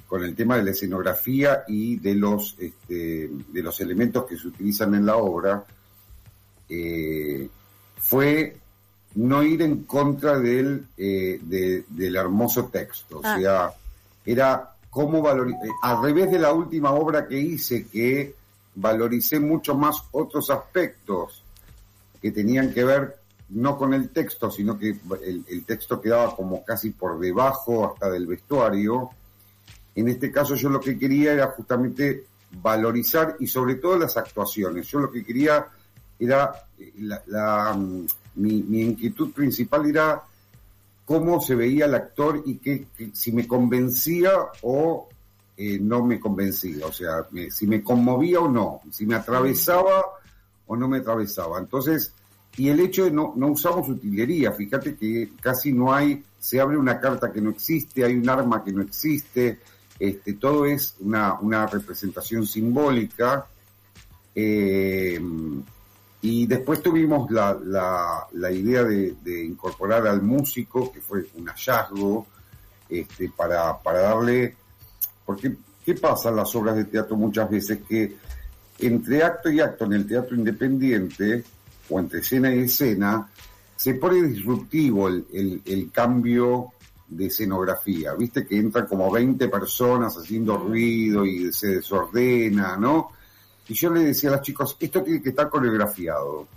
con el tema de la escenografía y de los este, de los elementos que se utilizan en la obra, eh, fue no ir en contra del eh, de, del hermoso texto. Ah. O sea, era cómo valorizar, al revés de la última obra que hice, que valoricé mucho más otros aspectos que tenían que ver no con el texto, sino que el, el texto quedaba como casi por debajo hasta del vestuario. En este caso yo lo que quería era justamente valorizar, y sobre todo las actuaciones. Yo lo que quería era, la, la, mi, mi inquietud principal era cómo se veía el actor y que, que si me convencía o eh, no me convencía, o sea, me, si me conmovía o no, si me atravesaba o no me atravesaba. Entonces, y el hecho de no, no usamos utilería, fíjate que casi no hay, se abre una carta que no existe, hay un arma que no existe, este, todo es una, una representación simbólica. Eh, y después tuvimos la, la, la idea de, de incorporar al músico, que fue un hallazgo, este, para, para darle, porque ¿qué pasa en las obras de teatro muchas veces? Que entre acto y acto en el teatro independiente, o entre escena y escena, se pone disruptivo el, el, el cambio de escenografía. Viste que entran como veinte personas haciendo ruido y se desordena, ¿no? Y yo le decía a los chicos, esto tiene que estar coreografiado.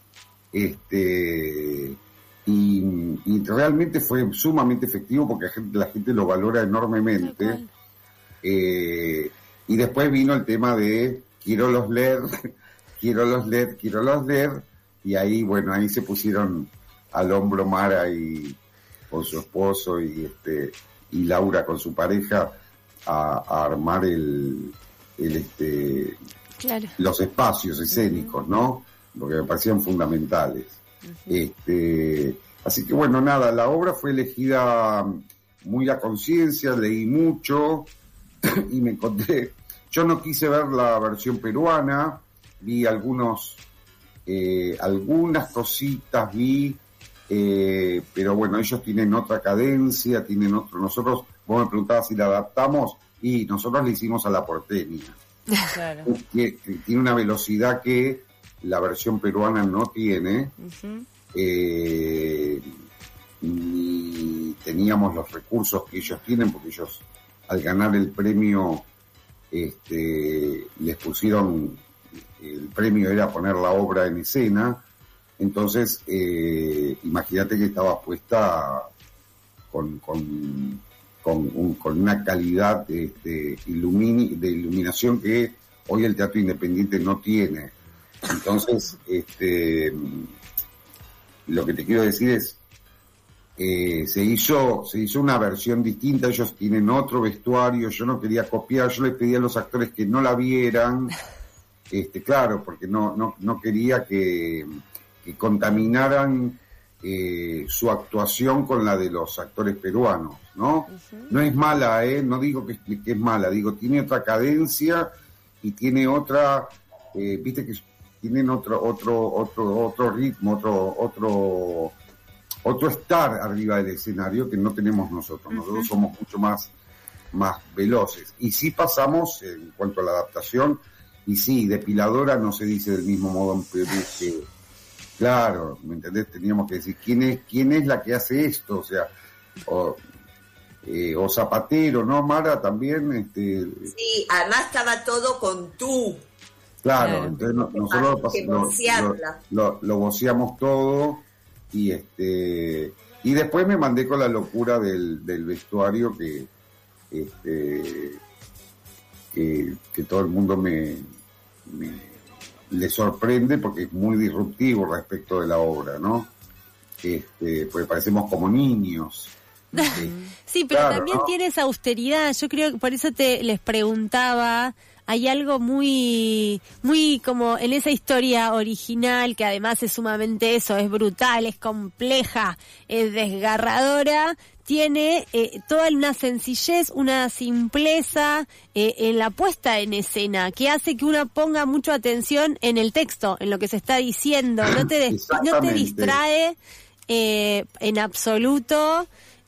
Este, y, y realmente fue sumamente efectivo porque la gente, la gente lo valora enormemente. Eh, y después vino el tema de quiero los L E D, quiero los L E D, quiero los L E D, y ahí, bueno, ahí se pusieron al hombro Mara y con su esposo y este y Laura con su pareja a, a armar el, el este claro. los espacios escénicos, ¿no? Porque me parecían fundamentales. Uh-huh. Este, así que bueno, nada, la obra fue elegida muy a conciencia, leí mucho y me encontré. Yo no quise ver la versión peruana, vi algunos, eh, algunas cositas vi, eh, pero bueno, ellos tienen otra cadencia, tienen otro. Nosotros, vos me preguntabas si la adaptamos, y nosotros le hicimos a la porteña. Claro. Que, que tiene una velocidad que la versión peruana no tiene. Uh-huh. Eh, ni teníamos los recursos que ellos tienen, porque ellos al ganar el premio este, les pusieron, el premio era poner la obra en escena. Entonces eh, imagínate que estaba puesta con con, con, un, con una calidad este, ilumini, de iluminación que hoy el teatro independiente no tiene. Entonces este, lo que te quiero decir es Eh, se hizo se hizo una versión distinta. Ellos tienen otro vestuario, yo no quería copiar, yo les pedí a los actores que no la vieran, este claro, porque no no no quería que, que contaminaran eh, su actuación con la de los actores peruanos, ¿no? Uh-huh. No es mala, eh, no digo que, que es mala, digo, tiene otra cadencia y tiene otra, eh, viste que tienen otro otro otro otro ritmo, otro otro otro estar arriba del escenario que no tenemos nosotros. Nosotros uh-huh. somos mucho más, más veloces. Y sí pasamos, en cuanto a la adaptación, y sí, depiladora no se dice del mismo modo en Perú que, claro, ¿me entendés? Teníamos que decir, ¿quién es, quién es la que hace esto? O sea, o, eh, o zapatero, ¿no, Mara? También, este... Sí, además estaba todo con tú. Claro, entonces no, nosotros lo, lo, lo, lo voceamos todo. Y este y después me mandé con la locura del, del vestuario que este que, que todo el mundo me, me le sorprende porque es muy disruptivo respecto de la obra, ¿no? Este, porque parecemos como niños. Sí, pero claro, también ¿no? tiene esa austeridad. Yo creo que por eso te les preguntaba. Hay algo muy, muy como en esa historia original, que además es sumamente eso, es brutal, es compleja, es desgarradora, tiene eh, toda una sencillez, una simpleza eh, en la puesta en escena, que hace que uno ponga mucha atención en el texto, en lo que se está diciendo, no te, des- no te distrae eh, en absoluto.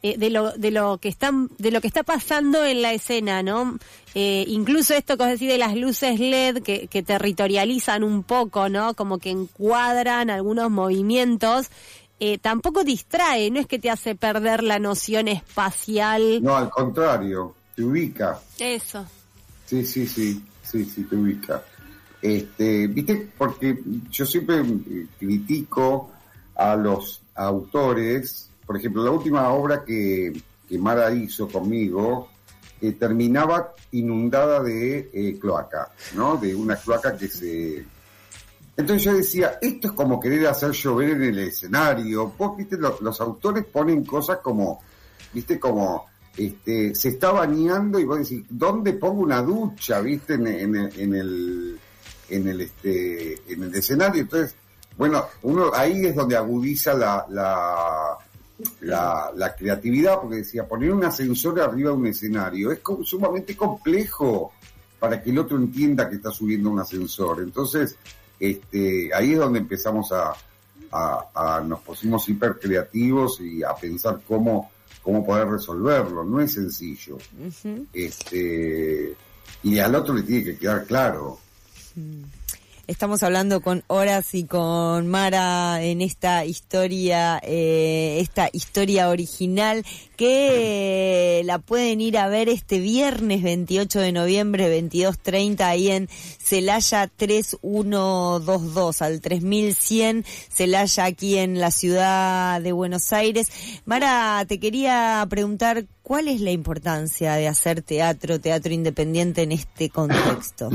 eh, de lo de lo que están de lo que está pasando en la escena, ¿no? Eh, incluso esto que os decís de las luces L E D que, que territorializan un poco, ¿no? Como que encuadran algunos movimientos. Eh, tampoco distrae, no es que te hace perder la noción espacial. No, al contrario, te ubica. Eso. Sí, sí, sí, sí, sí, te ubica. Este, viste, porque yo siempre critico a los autores, por ejemplo, la última obra que, que Mara hizo conmigo, eh, terminaba inundada de eh, cloaca, ¿no? De una cloaca que se... Entonces yo decía, esto es como querer hacer llover en el escenario. Vos, viste, los, los autores ponen cosas como, viste, como, este, se está bañando y vos decís, ¿dónde pongo una ducha, viste, en, en, en el, en el, este, en el escenario? Entonces, bueno, uno ahí es donde agudiza la, la, la, la creatividad, porque decía, poner un ascensor arriba de un escenario es como sumamente complejo para que el otro entienda que está subiendo un ascensor. Entonces, Este, ahí es donde empezamos a, a, a nos pusimos hiper creativos y a pensar cómo, cómo poder resolverlo. No es sencillo. Uh-huh. Este, y al otro le tiene que quedar claro. Estamos hablando con Horas y con Mara en esta historia, eh, esta historia original que eh, la pueden ir a ver este viernes veintiocho de noviembre, veintidós treinta, ahí en Celaya tres mil veintidós, al tres mil cien, Celaya, aquí en la ciudad de Buenos Aires. Mara, te quería preguntar, ¿cuál es la importancia de hacer teatro, teatro independiente en este contexto?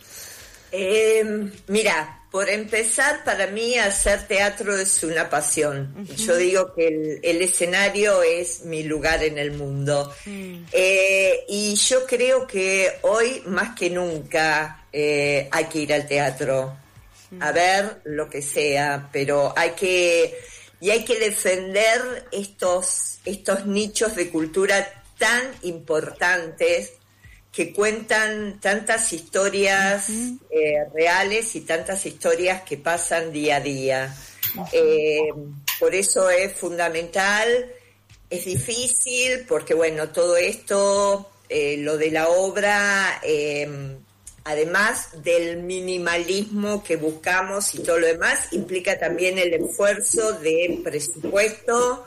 Eh, mira, por empezar, para mí hacer teatro es una pasión. Uh-huh. Yo digo que el, el escenario es mi lugar en el mundo. Uh-huh. Eh, y yo creo que hoy, más que nunca, eh, hay que ir al teatro, uh-huh. a ver lo que sea, pero hay que, y hay que defender estos, estos nichos de cultura tan importantes que cuentan tantas historias uh-huh. eh, reales y tantas historias que pasan día a día. Uh-huh. Eh, por eso es fundamental, es difícil, porque bueno, todo esto, eh, lo de la obra, eh, además del minimalismo que buscamos y todo lo demás, implica también el esfuerzo de presupuesto,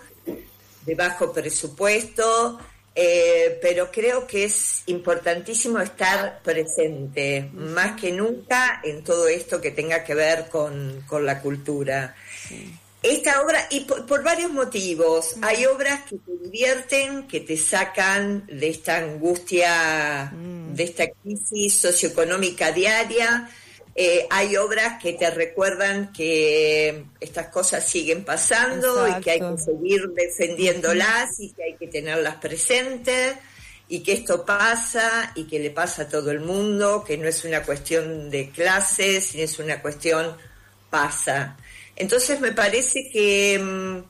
de bajo presupuesto. Eh, pero creo que es importantísimo estar presente, más que nunca, en todo esto que tenga que ver con, con la cultura. Sí. Esta obra, y por, por varios motivos, mm. hay obras que te divierten, que te sacan de esta angustia, mm. de esta crisis socioeconómica diaria. Eh, hay obras que te recuerdan que estas cosas siguen pasando. Exacto. Y que hay que seguir defendiéndolas y que hay que tenerlas presentes y que esto pasa y que le pasa a todo el mundo, que no es una cuestión de clases, sino es una cuestión pasa. Entonces me parece que mmm,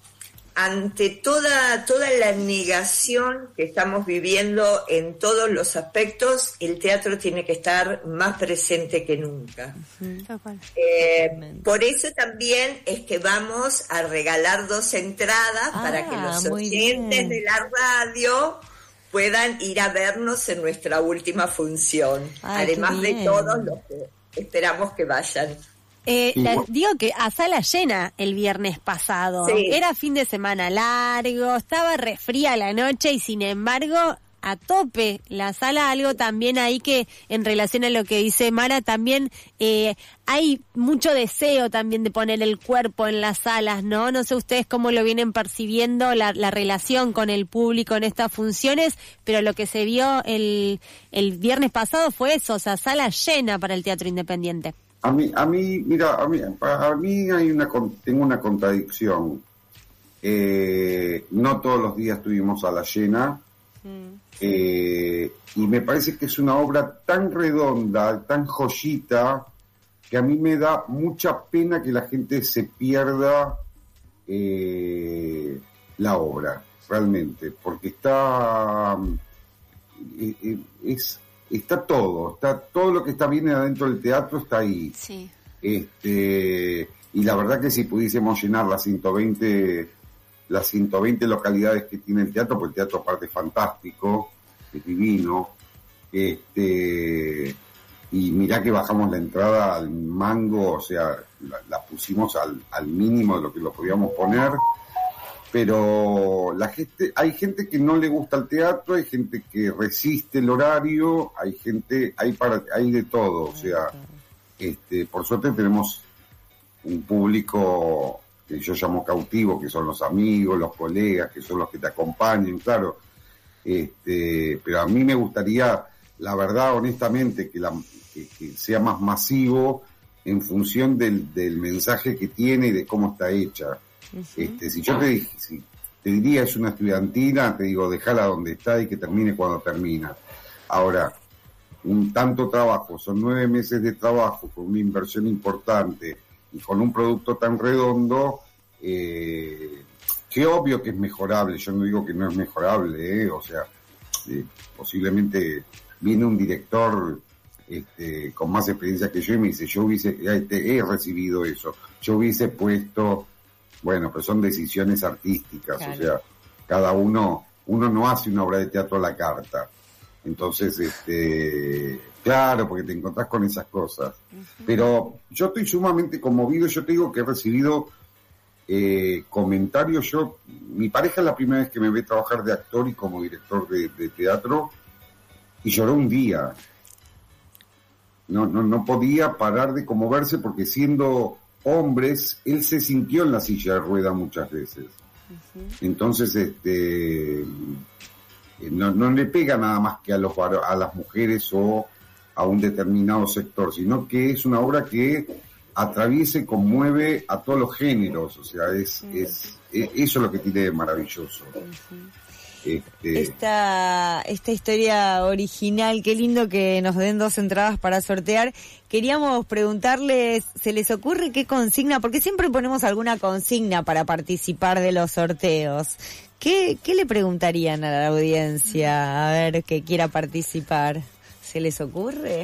ante toda, toda la negación que estamos viviendo en todos los aspectos, el teatro tiene que estar más presente que nunca. Uh-huh. Eh, por eso también es que vamos a regalar dos entradas ah, para que los oyentes de la radio puedan ir a vernos en nuestra última función. Ay, además de todos los que esperamos que vayan. Eh, la, digo que a sala llena el viernes pasado. Sí. Era fin de semana largo, estaba re fría la noche y sin embargo a tope la sala. Algo también ahí que en relación a lo que dice Mara también eh, hay mucho deseo también de poner el cuerpo en las salas, ¿no? No sé ustedes cómo lo vienen percibiendo la, la relación con el público en estas funciones, pero lo que se vio el, el viernes pasado fue eso, o sea, sala llena para el teatro independiente. A mí, a mí, mira, a mí, a mí hay una, tengo una contradicción. Eh, no todos los días tuvimos a la llena, mm. eh, y me parece que es una obra tan redonda, tan joyita, que a mí me da mucha pena que la gente se pierda eh, la obra, realmente, porque está, eh, eh, es está todo, está todo lo que está bien adentro del teatro está ahí. Sí. Este, y la verdad que si pudiésemos llenar las ciento veinte las ciento veinte localidades que tiene el teatro, porque el teatro aparte es fantástico, es divino. Este, y mirá que bajamos la entrada al mango, o sea, la, la pusimos al, al mínimo de lo que lo podíamos poner, pero la gente, hay gente que no le gusta el teatro, hay gente que resiste el horario, hay gente, hay para, hay de todo, o sea, este, por suerte tenemos un público que yo llamo cautivo, que son los amigos, los colegas, que son los que te acompañan, claro, este, pero a mí me gustaría, la verdad, honestamente, que, la, que, que sea más masivo en función del, del mensaje que tiene y de cómo está hecha. Uh-huh. Este, si yo te dije, si te diría es una estudiantina, te digo, déjala donde está y que termine cuando termina. Ahora, un tanto trabajo, son nueve meses de trabajo, con una inversión importante y con un producto tan redondo, eh, que obvio que es mejorable, yo no digo que no es mejorable, eh, o sea, eh, posiblemente viene un director este, con más experiencia que yo y me dice, yo hubiese, este, he recibido eso, yo hubiese puesto, bueno, pero son decisiones artísticas, claro. O sea, cada uno, uno no hace una obra de teatro a la carta, entonces, este, claro, porque te encontrás con esas cosas, uh-huh. Pero yo estoy sumamente conmovido, yo te digo que he recibido eh, comentarios, yo, mi pareja es la primera vez que me ve trabajar de actor y como director de, de teatro, y lloró un día. No, no, no podía parar de conmoverse porque siendo hombres, él se sintió en la silla de rueda muchas veces. Uh-huh. Entonces, este, no, no le pega nada más que a los a las mujeres o a un determinado sector, sino que es una obra que atraviesa y conmueve a todos los géneros. O sea, es, uh-huh. es, es eso es lo que tiene de maravilloso. Uh-huh. Este... Esta, esta historia original, qué lindo que nos den dos entradas para sortear. Queríamos preguntarles, ¿se les ocurre qué consigna? Porque siempre ponemos alguna consigna para participar de los sorteos. ¿Qué, qué le preguntarían a la audiencia? A ver, que quiera participar. ¿Se les ocurre?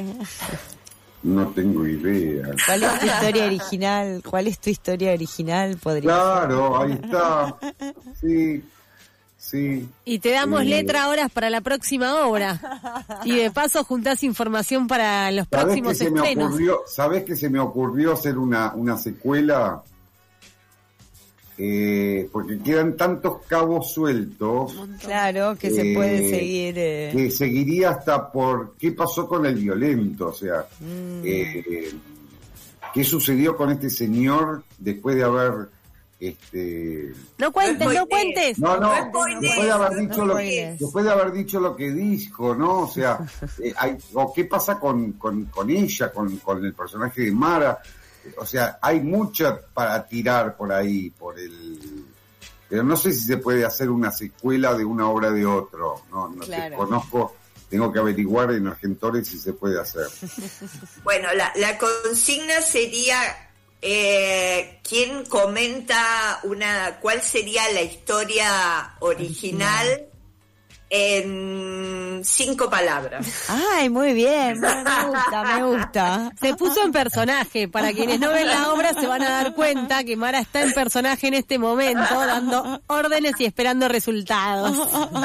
No tengo idea. ¿Cuál es tu historia original? ¿Cuál es tu historia original? Podría Claro, ser. Ahí está. Sí. Sí. Y te damos eh, letra horas para la próxima obra. Y de paso juntás información para los próximos ¿sabés que estrenos. Se me ocurrió, ¿sabés que se me ocurrió hacer una, una secuela? Eh, porque quedan tantos cabos sueltos. Claro, que eh, se puede seguir. Eh... Que seguiría hasta por qué pasó con el violento. O sea, mm. eh, qué sucedió con este señor después de haber... Este... No cuentes, no cuentes. No, no, después de haber dicho lo que, después de haber dicho lo que dijo, ¿no? O sea, eh, hay, o qué pasa con, con, con ella, con, con el personaje de Mara. O sea, hay mucha para tirar por ahí, por el... Pero no sé si se puede hacer una secuela de una obra de otro. No, no claro. Te conozco, tengo que averiguar en Argentores si se puede hacer. Bueno, la, la consigna sería... Eh, ¿quién comenta una cuál sería la historia original en cinco palabras? Ay, muy bien, me gusta, me gusta. Se puso en personaje, para quienes no ven la obra se van a dar cuenta que Mara está en personaje en este momento, dando órdenes y esperando resultados.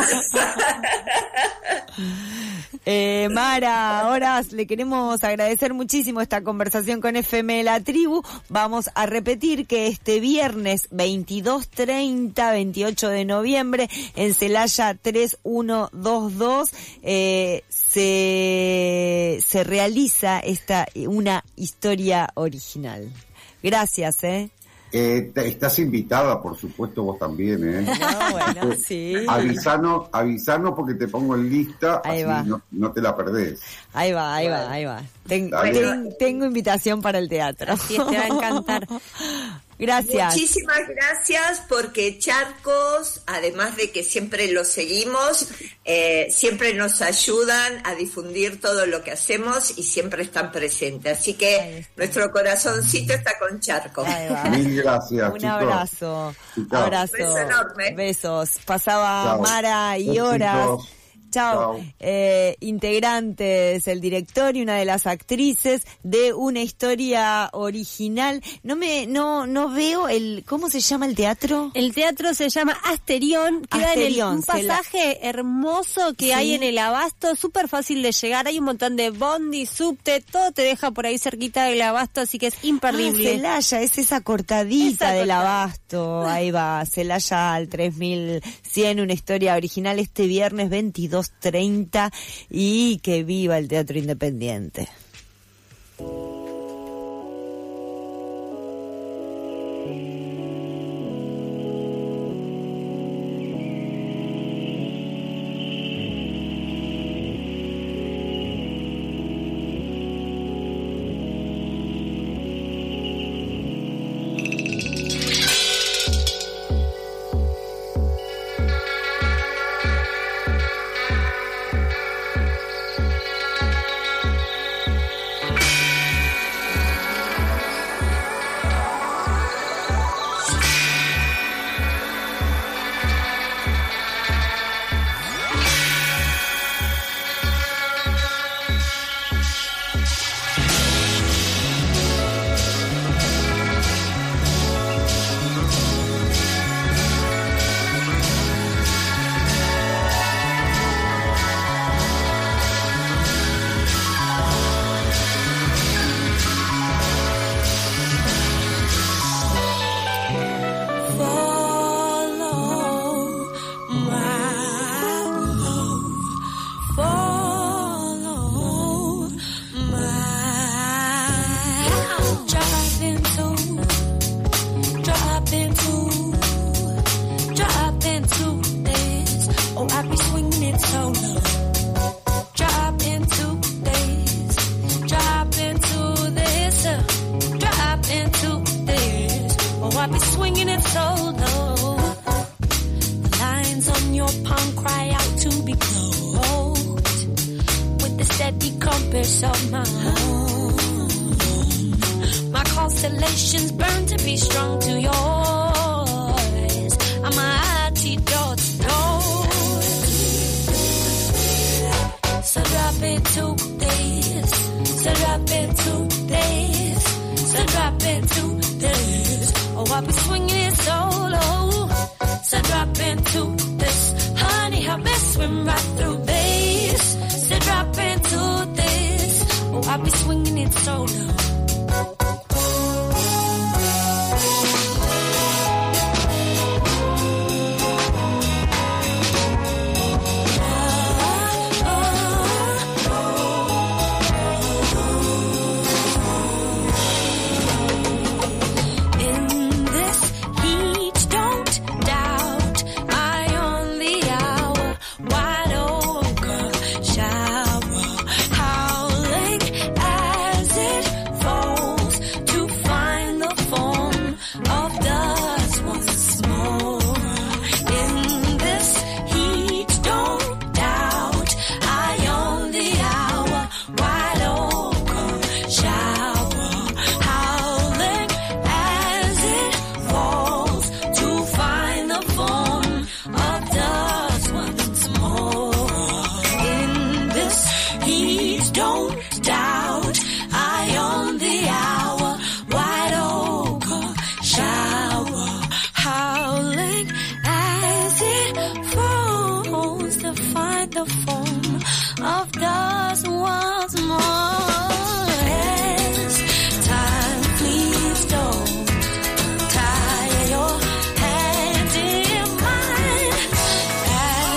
Eh, Mara, ahora le queremos agradecer muchísimo esta conversación con F M La Tribu. Vamos a repetir que este viernes veintidós treinta, veintiocho de noviembre en Celaya tres uno dos dos eh, se, se realiza esta una historia original. Gracias, eh. Eh, estás invitada, por supuesto, vos también, ¿eh? No, bueno, sí. Avisanos, avisanos porque te pongo en lista, ahí así va. No, no te la perdés. Ahí va, ahí va, ahí va. Ten, ten, tengo invitación para el teatro. Así es, te va a encantar. Gracias. Muchísimas gracias porque Charcos, además de que siempre los seguimos, eh, siempre nos ayudan a difundir todo lo que hacemos y siempre están presentes. Así que nuestro corazoncito está con Charcos. Mil gracias. Un chicos. abrazo. Chicos. Abrazo. Beso enorme. Besos. Pasaba Chao. Mara y Besitos. horas. Chao. Chao. Eh, integrantes, el director y una de las actrices de una historia original. No me, no, no veo el, ¿cómo se llama el teatro? El teatro se llama Asterión, queda Asterión, en el, un pasaje la... hermoso que ¿Sí? hay en el Abasto, súper fácil de llegar, hay un montón de bondi, subte, todo te deja por ahí cerquita del Abasto, así que es imperdible. Ah, Celaya, es esa cortadita esa del cortada. Abasto, ahí va, Celaya al tres mil cien, una historia original este viernes veintidós treinta y que viva el Teatro Independiente.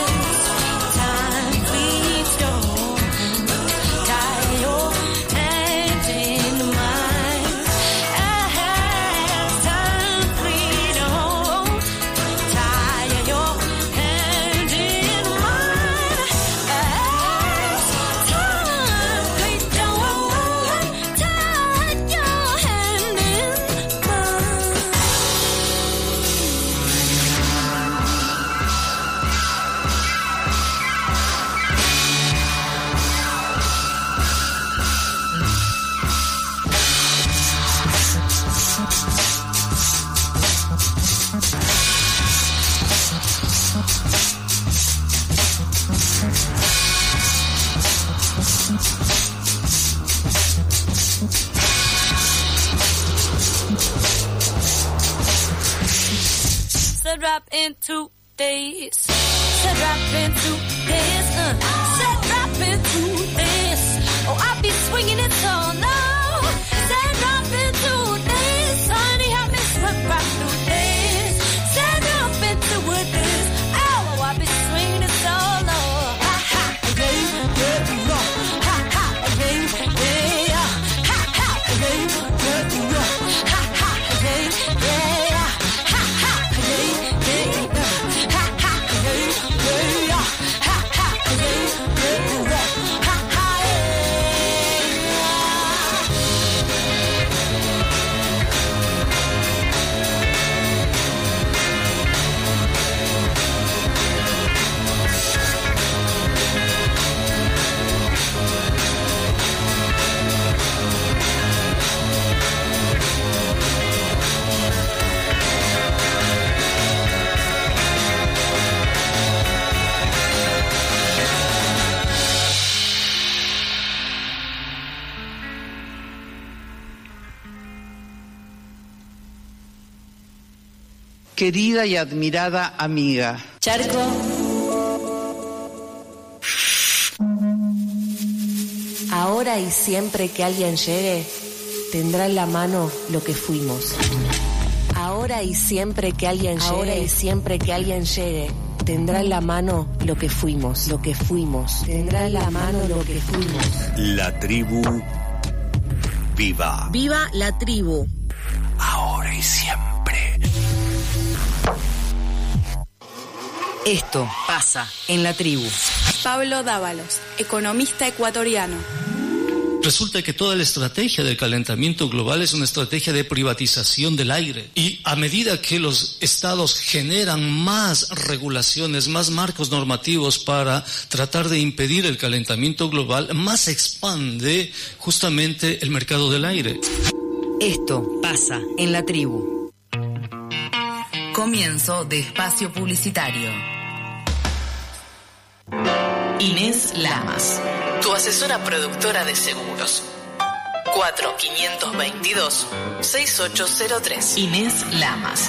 Time drop in two days. Said drop in two days. Uh. Said drop in two days. Oh, I'll be swinging it so low. Said drop in two days. Honey, I miss what rock two days. Said drop in two days. Oh, I'll be swinging it so low. Ha ha, yeah, yeah, no. Ha ha, yeah, yeah. Ha ha, yeah, yeah, no. Ha ha, yeah, yeah. Ha ha, yeah, yeah. Ha ha, yeah, yeah. Ha ha, yeah, yeah. Ha ha, Querida y admirada amiga. Charco. Ahora y siempre que alguien llegue, tendrá en la mano lo que fuimos. Ahora y siempre que alguien llegue, ahora y siempre que alguien llegue, tendrá en la mano lo que fuimos, lo que fuimos. Tendrá en la mano lo que fuimos. La tribu viva. Viva la tribu. Ahora y siempre. Esto pasa en la tribu. Pablo Dávalos, economista ecuatoriano. Resulta que toda la estrategia del calentamiento global es una estrategia de privatización del aire. Y a medida que los estados generan más regulaciones, más marcos normativos para tratar de impedir el calentamiento global, más se expande justamente el mercado del aire. Esto pasa en la tribu. Comienzo de espacio publicitario. Inés Lamas, tu asesora productora de seguros. cuatro cinco dos dos, seis ocho cero tres. Inés Lamas,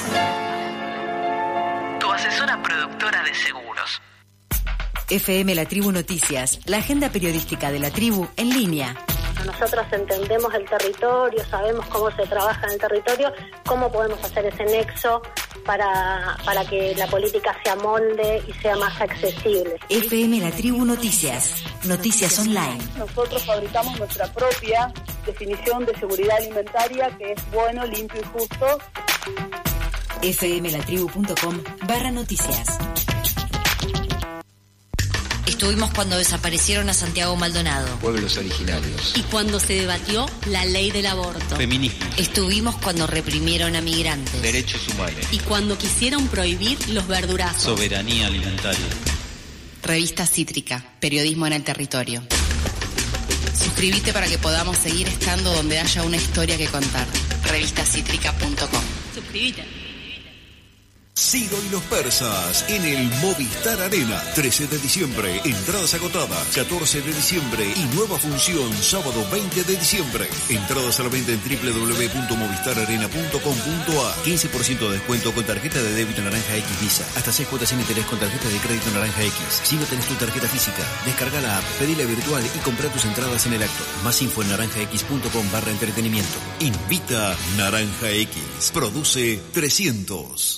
tu asesora productora de seguros. F M La Tribu Noticias, la agenda periodística de la tribu en línea. Nosotros entendemos el territorio, sabemos cómo se trabaja en el territorio, cómo podemos hacer ese nexo para, para que la política se amolde y sea más accesible. F M La Tribu Noticias, noticias online. Nosotros fabricamos nuestra propia definición de seguridad alimentaria, que es bueno, limpio y justo. F M la tribu punto com barra noticias. Estuvimos cuando desaparecieron a Santiago Maldonado. Pueblos originarios. Y cuando se debatió la ley del aborto. Feminismo. Estuvimos cuando reprimieron a migrantes. Derechos humanos. Y cuando quisieron prohibir los verdurazos. Soberanía alimentaria. Revista Cítrica, periodismo en el territorio. Suscríbete para que podamos seguir estando donde haya una historia que contar. revista cítrica punto com. Suscríbete. Ciro y los persas en el Movistar Arena. trece de diciembre, entradas agotadas. catorce de diciembre y nueva función sábado veinte de diciembre. Entradas a la venta en doble u doble u doble u punto movistar arena punto com punto a r. quince por ciento de descuento con tarjeta de débito Naranja X Visa. Hasta seis cuotas sin interés con tarjeta de crédito Naranja X. Si no tenés tu tarjeta física, descarga la app, pedila virtual y compra tus entradas en el acto. Más info en naranjax punto com barra entretenimiento. Invita Naranja X. Produce trescientos.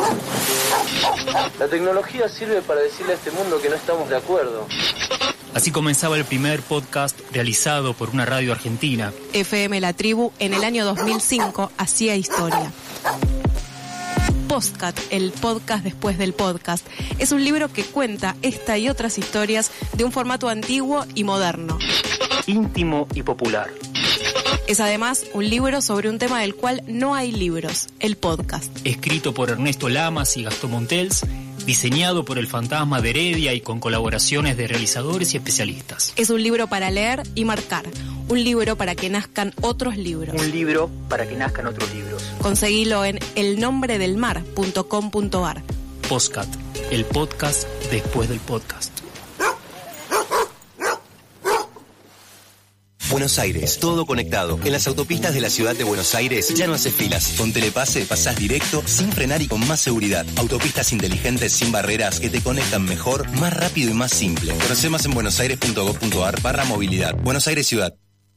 La tecnología sirve para decirle a este mundo que no estamos de acuerdo. Así comenzaba el primer podcast realizado por una radio argentina. F M La Tribu en el año dos mil cinco hacía historia. Postcat, el podcast después del podcast, es un libro que cuenta esta y otras historias de un formato antiguo y moderno. Íntimo y popular. Es además un libro sobre un tema del cual no hay libros, el podcast. Escrito por Ernesto Lamas y Gastón Montels, diseñado por el Fantasma de Heredia y con colaboraciones de realizadores y especialistas. Es un libro para leer y marcar, un libro para que nazcan otros libros. Un libro para que nazcan otros libros. Conseguilo en el nombre del mar punto com punto a r. Postcat, el podcast después del podcast. Buenos Aires, todo conectado. En las autopistas de la ciudad de Buenos Aires ya no haces filas. Con Telepase pasás directo, sin frenar y con más seguridad. Autopistas inteligentes sin barreras que te conectan mejor, más rápido y más simple. Conoce más en buenosaires.gov.ar barra movilidad. Buenos Aires Ciudad.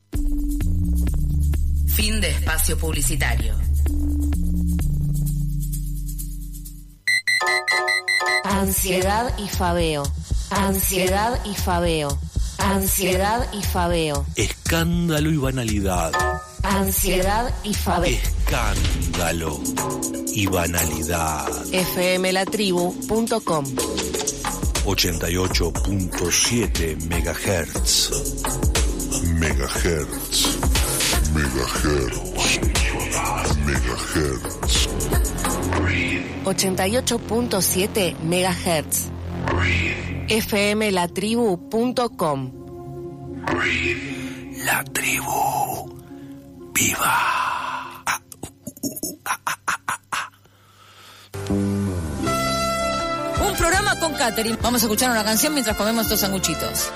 Fin de espacio publicitario. Ansiedad y fabeo. Ansiedad y fabeo. Ansiedad y fabeo. Escándalo y banalidad. Ansiedad y fabeo. Escándalo y banalidad. F M la tribu punto com. ochenta y ocho punto siete megahertz. Megahertz. Megahertz. Megahertz. ochenta y ocho punto siete megahertz. F M la tribu punto com. La tribu. Viva. Un programa con catering. Vamos a escuchar una canción mientras comemos estos sanguchitos.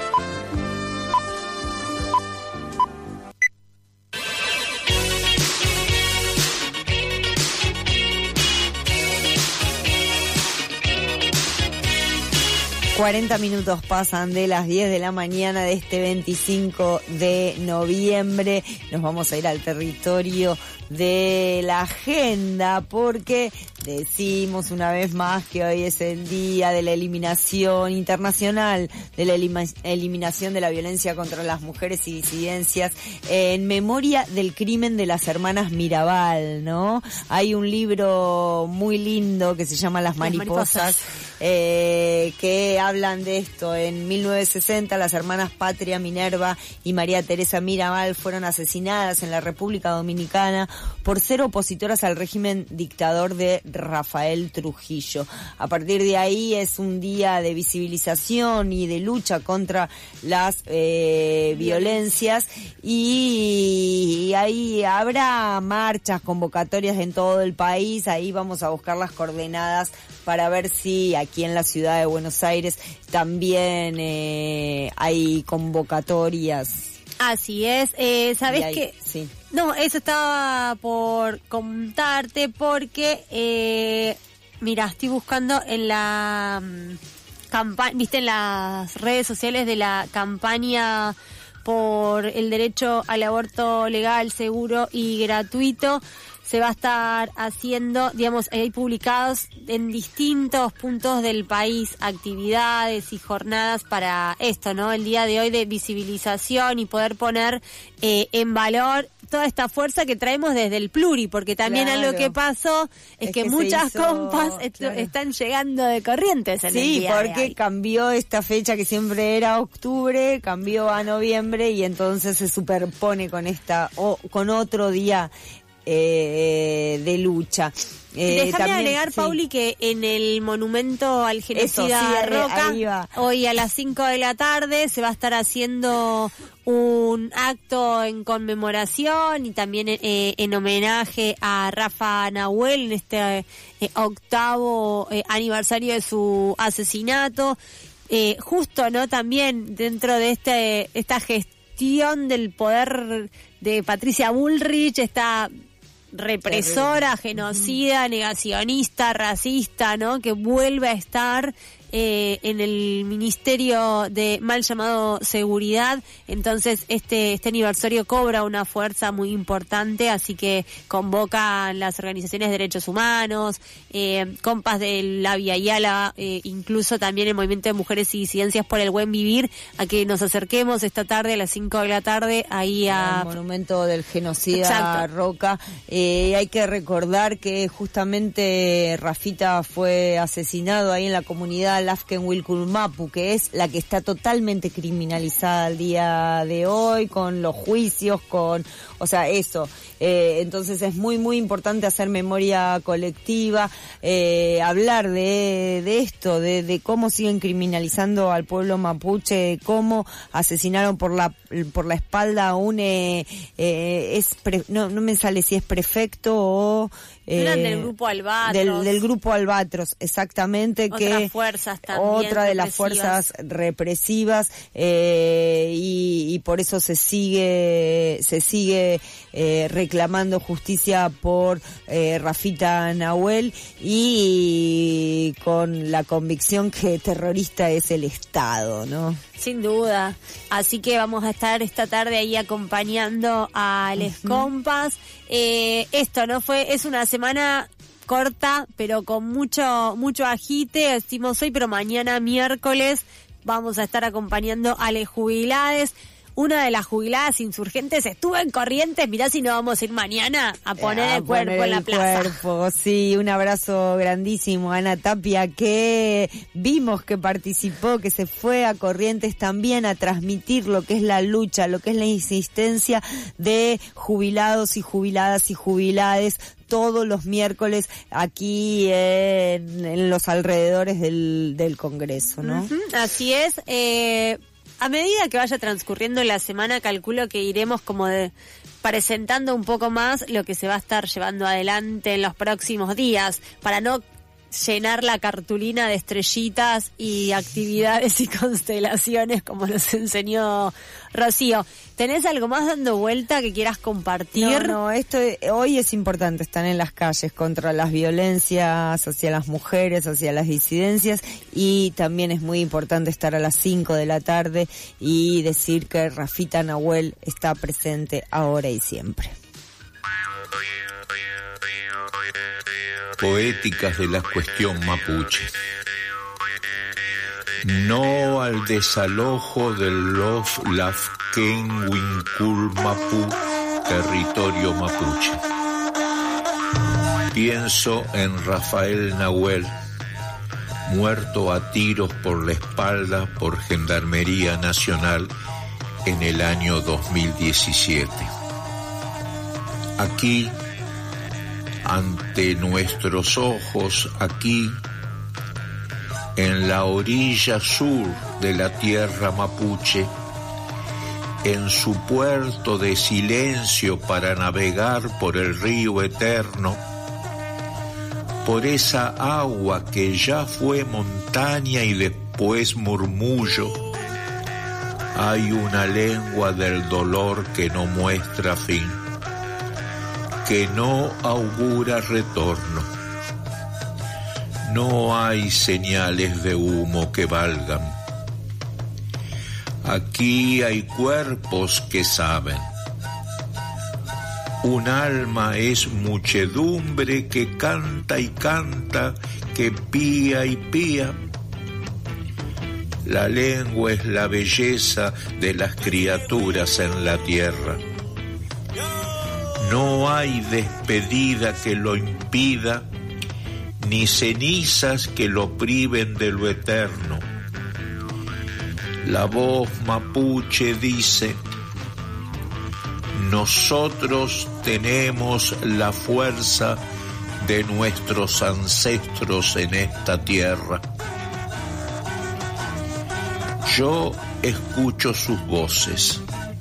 cuarenta minutos pasan de las diez de la mañana de este veinticinco de noviembre. Nos vamos a ir al territorio de la agenda porque decimos una vez más que hoy es el día de la eliminación internacional, de la elima- eliminación de la violencia contra las mujeres y disidencias en memoria del crimen de las hermanas Mirabal, ¿no? Hay un libro muy lindo que se llama Las mariposas, Las mariposas. Eh, que hablan de esto. En mil novecientos sesenta las hermanas Patria Minerva y María Teresa Mirabal fueron asesinadas en la República Dominicana por ser opositoras al régimen dictador de Rafael Trujillo. A partir de ahí es un día de visibilización y de lucha contra las eh, violencias, y ahí habrá marchas, convocatorias en todo el país. Ahí vamos a buscar las coordenadas para ver si aquí en la ciudad de Buenos Aires también eh, hay convocatorias. Así es, eh, ¿sabés ahí, qué? Sí. No, eso estaba por contarte porque, eh, mira, estoy buscando en la um, campaña, viste, en las redes sociales de la campaña por el derecho al aborto legal, seguro y gratuito. Se va a estar haciendo, digamos, hay publicados en distintos puntos del país actividades y jornadas para esto, ¿no? El día de hoy de visibilización y poder poner eh, en valor toda esta fuerza que traemos desde el Pluri, porque también Claro. algo que pasó es, Es que, que se muchas hizo, compas est- claro. están llegando de Corrientes en el Sí, día de porque hoy. cambió esta fecha que siempre era octubre, cambió a noviembre y entonces se superpone con esta o con otro día eh, de lucha. Eh, Déjame también- agregar, sí. Pauli, que en el monumento al genocida Eso, sí, ahí- Roca, ahí va. hoy a las cinco de la tarde se va a estar haciendo un acto en conmemoración y también eh, en homenaje a Rafa Nahuel en este eh, octavo eh, aniversario de su asesinato. Eh, justo, ¿no? También dentro de este esta gestión del poder de Patricia Bullrich, esta represora, genocida, negacionista, racista, ¿no? Que vuelve a estar eh, en el Ministerio de mal llamado Seguridad. Entonces este este aniversario cobra una fuerza muy importante, así que convocan las organizaciones de derechos humanos, eh, compas de la Via Yala, eh, incluso también el Movimiento de Mujeres y Disidencias por el Buen Vivir, a que nos acerquemos esta tarde a las cinco de la tarde ahí a... El monumento del genocida Exacto. Roca. Eh, hay que recordar que justamente Rafita fue asesinado ahí en la comunidad Lafken Wilculmapu, que es la que está totalmente criminalizada al día de hoy, con los juicios, con, o sea, eso. Eh, entonces es muy, muy importante hacer memoria colectiva, eh, hablar de, de esto, de, de cómo siguen criminalizando al pueblo mapuche, de cómo asesinaron por la por la espalda a un eh, eh, es pre, no no me sale si es prefecto o Eran del grupo Albatros. del, del grupo Albatros, exactamente. Otras que fuerzas fuerzas también otra de las represivas. fuerzas represivas eh, y, y por eso se sigue se sigue eh, reclamando justicia por eh, Rafita Nahuel y con la convicción que terrorista es el Estado, ¿no? Sin duda. Así que vamos a estar esta tarde ahí acompañando a Les uh-huh. Compas. Eh, esto no fue, es una semana corta, pero con mucho mucho agite, decimos hoy, pero mañana miércoles vamos a estar acompañando a les jubilades. Una de las jubiladas insurgentes estuvo en Corrientes, mirá si no vamos a ir mañana a poner a el cuerpo poner en la el plaza. Cuerpo, sí, un abrazo grandísimo a Ana Tapia, que vimos que participó, que se fue a Corrientes también a transmitir lo que es la lucha, lo que es la insistencia de jubilados y jubiladas y jubilades todos los miércoles aquí en, en los alrededores del, del Congreso, ¿no? Uh-huh, así es. Eh, a medida que vaya transcurriendo la semana, calculo que iremos como de presentando un poco más lo que se va a estar llevando adelante en los próximos días, para no llenar la cartulina de estrellitas y actividades y constelaciones como nos enseñó Rocío. ¿Tenés algo más dando vuelta que quieras compartir? No, no, esto hoy es importante, están en las calles contra las violencias hacia las mujeres, hacia las disidencias, y también es muy importante estar a las cinco de la tarde y decir que Rafita Nahuel está presente ahora y siempre. Poéticas de la cuestión mapuche. No al desalojo del los Lafken Wincul Mapu, territorio mapuche. Pienso en Rafael Nahuel, muerto a tiros por la espalda por Gendarmería Nacional en el año dos mil diecisiete. Aquí, ante nuestros ojos, aquí, en la orilla sur de la tierra mapuche, en su puerto de silencio para navegar por el río eterno, por esa agua que ya fue montaña y después murmullo, hay una lengua del dolor que no muestra fin, que no augura retorno. No hay señales de humo que valgan. Aquí hay cuerpos que saben. Un alma es muchedumbre que canta y canta, que pía y pía. La lengua es la belleza de las criaturas en la tierra. No hay despedida que lo impida, ni cenizas que lo priven de lo eterno. La voz mapuche dice: nosotros tenemos la fuerza de nuestros ancestros en esta tierra. Yo escucho sus voces.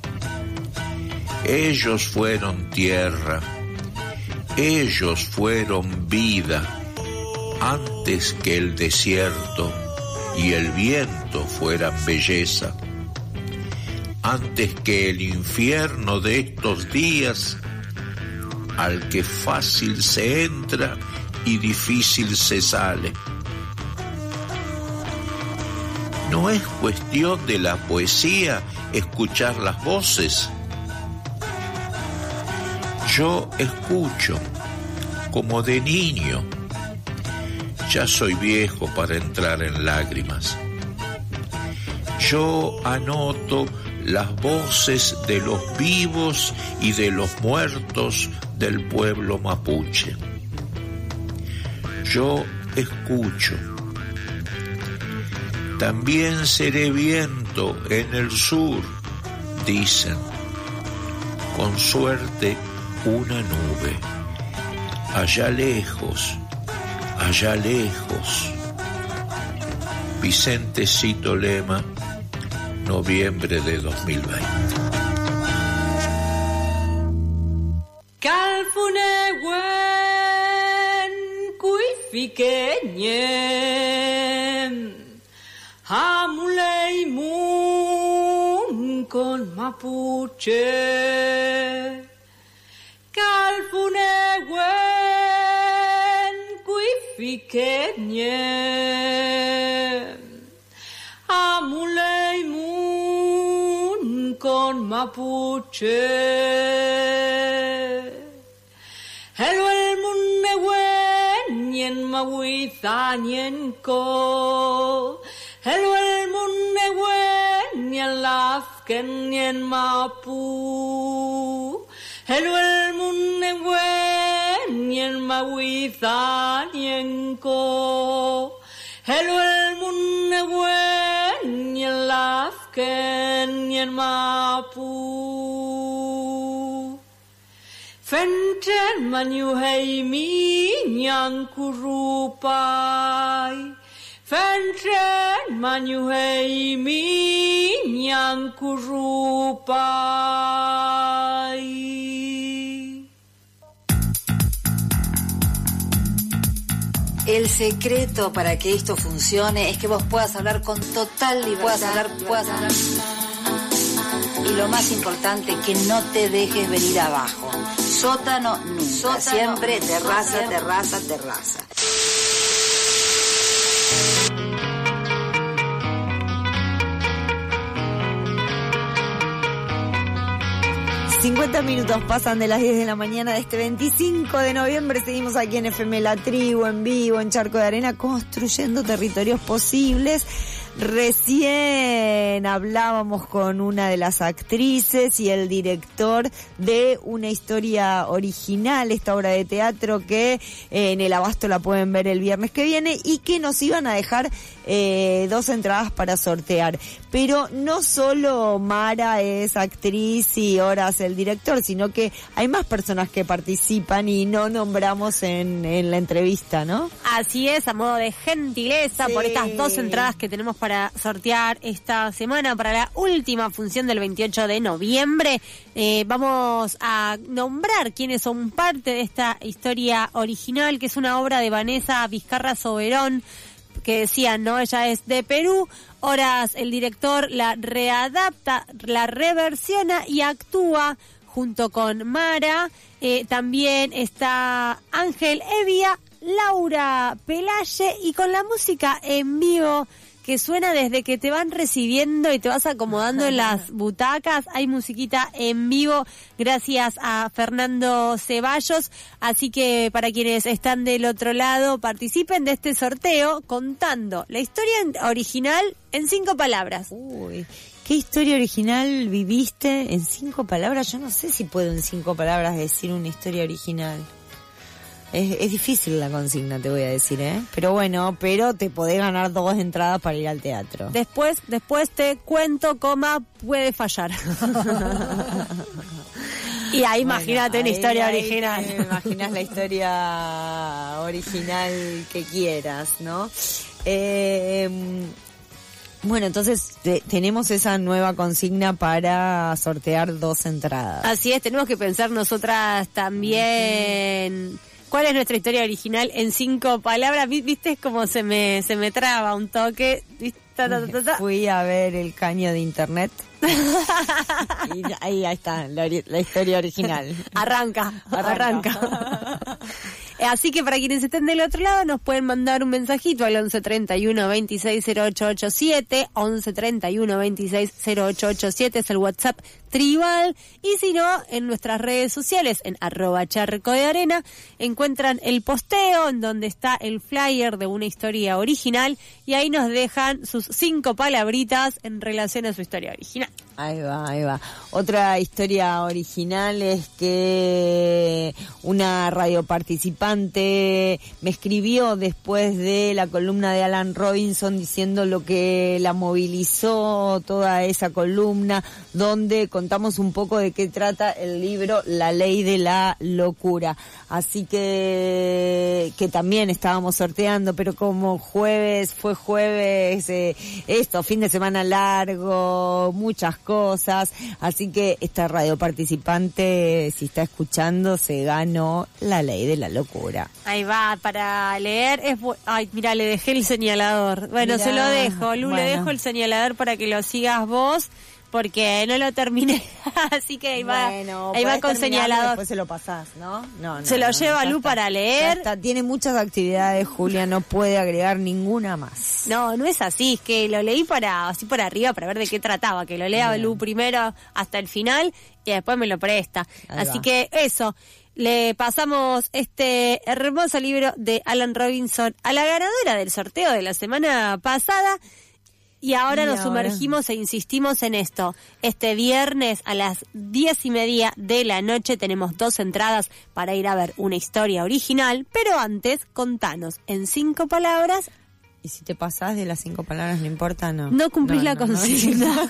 Ellos fueron tierra, ellos fueron vida, antes que el desierto y el viento fueran belleza, antes que el infierno de estos días, al que fácil se entra y difícil se sale. No es cuestión de la poesía escuchar las voces. Yo escucho como de niño. Ya soy viejo para entrar en lágrimas. Yo anoto las voces de los vivos y de los muertos del pueblo mapuche. Yo escucho. También seré viento en el sur, dicen. Con suerte, una nube. Allá lejos, allá lejos. Vicente Cito Lema, noviembre de dos mil veinte. Calfuneguen, cuifiqueñen. mapuche calfuneguen cuifiqueñe amuleimun con mapuche Hello el munnewen nien mahuizañenco Hello el munnewen nien lafken nien mapu Hello el munnewen nien mahuizañenco Hello el munnewen nien lafken nien mapu Fenten manuhei mi nyankurupai Fenten manuhei mi nyankurupai El secreto para que esto funcione es que vos puedas hablar con total libertad. Puedas hablar, puedas hablar. Y lo más importante, que no te dejes venir abajo. Sótano nunca, Sótano, siempre terraza, siempre. terraza, terraza. cincuenta minutos pasan de las diez de la mañana de este veinticinco de noviembre. Seguimos aquí en F M La Tribu, en vivo, en Charco de Arena, construyendo territorios posibles. Recién hablábamos con una de las actrices y el director de una historia original, esta obra de teatro que eh, en el Abasto la pueden ver el viernes que viene y que nos iban a dejar eh, dos entradas para sortear. Pero no solo Mara es actriz y Horas el director, sino que hay más personas que participan y no nombramos en, en la entrevista, ¿no? Así es, a modo de gentileza, sí, por estas dos entradas que tenemos para sortear esta semana para la última función del veintiocho de noviembre. Eh, vamos a nombrar quiénes son parte de esta historia original, que es una obra de Vanessa Vizcarra Soberón, que decían, ¿no? Ella es de Perú. Horas, el director, la readapta, la reversiona y actúa junto con Mara. Eh, también está Ángel Evia, Laura Pelaye, y con la música en vivo que suena desde que te van recibiendo y te vas acomodando en las butacas. Hay musiquita en vivo gracias a Fernando Ceballos. Así que para quienes están del otro lado, participen de este sorteo contando la historia original en cinco palabras. Uy, ¿qué historia original viviste en cinco palabras? Yo no sé si puedo en cinco palabras decir una historia original. Es, es difícil la consigna, te voy a decir, ¿eh? Pero bueno, pero te podés ganar dos entradas para ir al teatro. Después, después te cuento cómo puede fallar. Y ahí bueno, imagínate una historia ahí original. Imaginas la historia original que quieras, ¿no? Eh, bueno, entonces te, tenemos esa nueva consigna para sortear dos entradas. Así es, tenemos que pensar nosotras también... Uh-huh. ¿Cuál es nuestra historia original en cinco palabras? ¿Viste cómo se me se me traba un toque? Ta, ta, ta, ta. Fui a ver el caño de internet. Y ahí, ahí está, la, la historia original. Arranca, arranca. arranca. Así que para quienes estén del otro lado nos pueden mandar un mensajito al once treinta y uno veintiséis cero ocho ochenta y siete, once treinta y uno veintiséis cero ocho ochenta y siete es el WhatsApp tribal, y si no, en nuestras redes sociales, en arroba charco de arena, encuentran el posteo en donde está el flyer de una historia original y ahí nos dejan sus cinco palabritas en relación a su historia original. Ahí va, ahí va. Otra historia original es que una radio participante me escribió después de la columna de Alan Robinson diciendo lo que la movilizó toda esa columna, donde contamos un poco de qué trata el libro La Ley de la Locura. Así que que también estábamos sorteando, pero como jueves, fue jueves, eh, esto, fin de semana largo, muchas cosas, así que esta radio participante, si está escuchando, se ganó La Ley de la Locura. Ahí va, para leer, es bu- ay, mira, le dejé el señalador. Bueno, mirá, se lo dejo, Lu, bueno. Le dejo el señalador para que lo sigas vos. porque no lo terminé, así que ahí va, bueno, ahí va con señalador. Después se lo pasás, ¿no? No, no se lo no, lleva no, Lu está, para leer. Está, tiene muchas actividades, Julia, no puede agregar ninguna más. No, no es así, es que lo leí para así por arriba para ver de qué trataba, que lo lea Lu primero hasta el final y después me lo presta. Ahí así va. que eso, le pasamos este hermoso libro de Alan Robinson a la ganadora del sorteo de la semana pasada. Y ahora Y nos ahora. sumergimos e insistimos en esto. Este viernes a las diez y media de la noche tenemos dos entradas para ir a ver una historia original, pero antes, contanos en cinco palabras. Y si te pasás de las cinco palabras, no importa, no. No cumplís la no, no. consigna.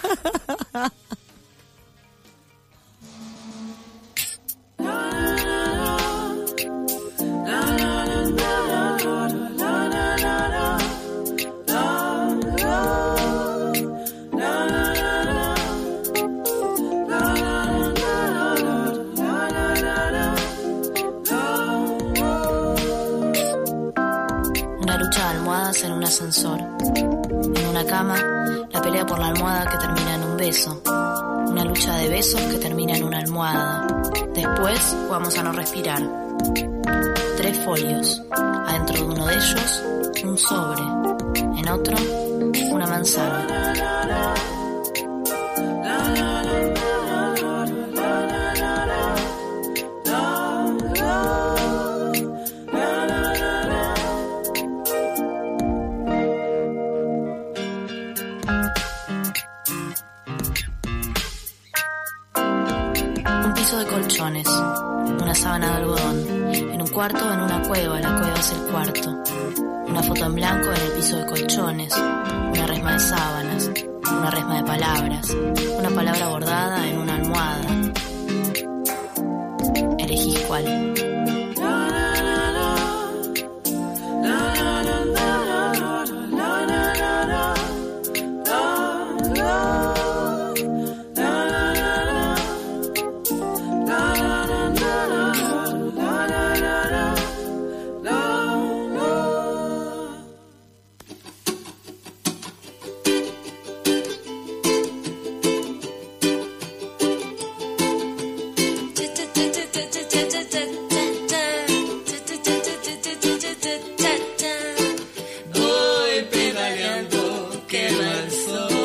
Una lucha de almohadas en un ascensor. En una cama, la pelea por la almohada que termina en un beso. Una lucha de besos que termina en una almohada. Después jugamos a no respirar. Tres folios. Adentro de uno de ellos, un sobre. En otro, una manzana. Un piso de colchones, una sábana de algodón, en un cuarto, en una cueva, la cueva es el cuarto. Una foto en blanco en el piso de colchones, una resma de sábanas, una resma de palabras, una palabra bordada en una almohada. Elegís cuál. Voy pedaleando, quema el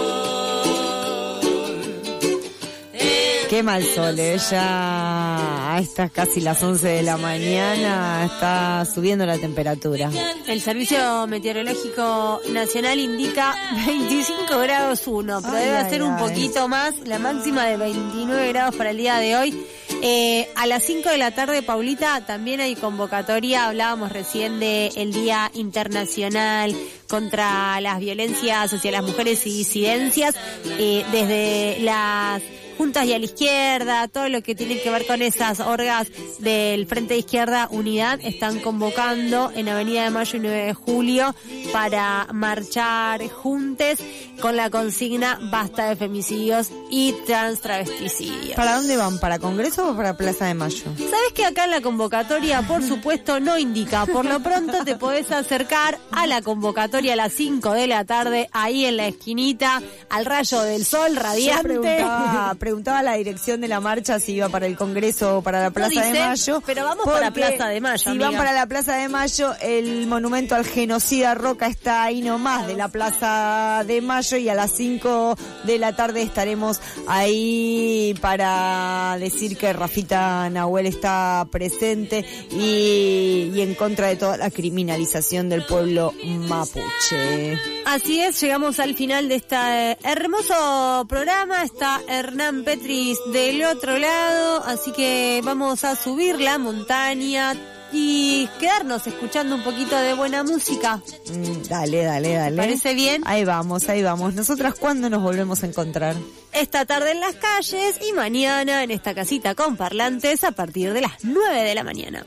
sol. Quema el sol, eh, ya a estas casi las once de la mañana está subiendo la temperatura. El Servicio Meteorológico Nacional indica veinticinco grados uno, pero Ay, debe ay, ser un ay. poquito más, la máxima de veintinueve grados para el día de hoy. Eh, a las cinco de la tarde, Paulita, también hay convocatoria, hablábamos recién de el Día Internacional contra las Violencias hacia las Mujeres y Disidencias, eh, desde las juntas y a la izquierda, todo lo que tiene que ver con esas orgas del Frente de Izquierda Unidad, están convocando en Avenida de Mayo y nueve de julio para marchar juntes con la consigna basta de femicidios y trans travesticidios. ¿Para dónde van? ¿Para Congreso o para Plaza de Mayo? ¿Sabes que acá en la convocatoria, por supuesto, no indica? Por lo pronto te podés acercar a la convocatoria a las cinco de la tarde, ahí en la esquinita, al rayo del sol radiante. Yo preguntaba, preguntaba la dirección de la marcha si iba para el Congreso o para la Plaza No de dice, Mayo. pero vamos para porque Plaza de Mayo, Si amiga. van para la Plaza de Mayo, el monumento al genocida Roca está ahí nomás de la Plaza de Mayo y a las cinco de la tarde estaremos ahí para decir que Rafita Nahuel está presente y, y en contra de toda la criminalización del pueblo mapuche. Así es, llegamos al final de este hermoso programa. Está Hernán Petris del otro lado, así que vamos a subir la montaña y quedarnos escuchando un poquito de buena música. Mm, dale, dale, dale. ¿Parece bien? Ahí vamos, ahí vamos. ¿Nosotras cuándo nos volvemos a encontrar? Esta tarde en las calles y mañana en esta casita con parlantes a partir de las nueve de la mañana.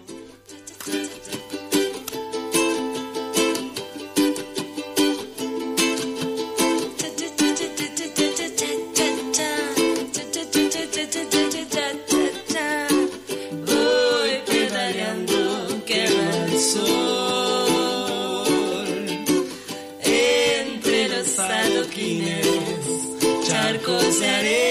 Voy pedaleando, quema el sol. Entre los adoquines, charcos bailaré.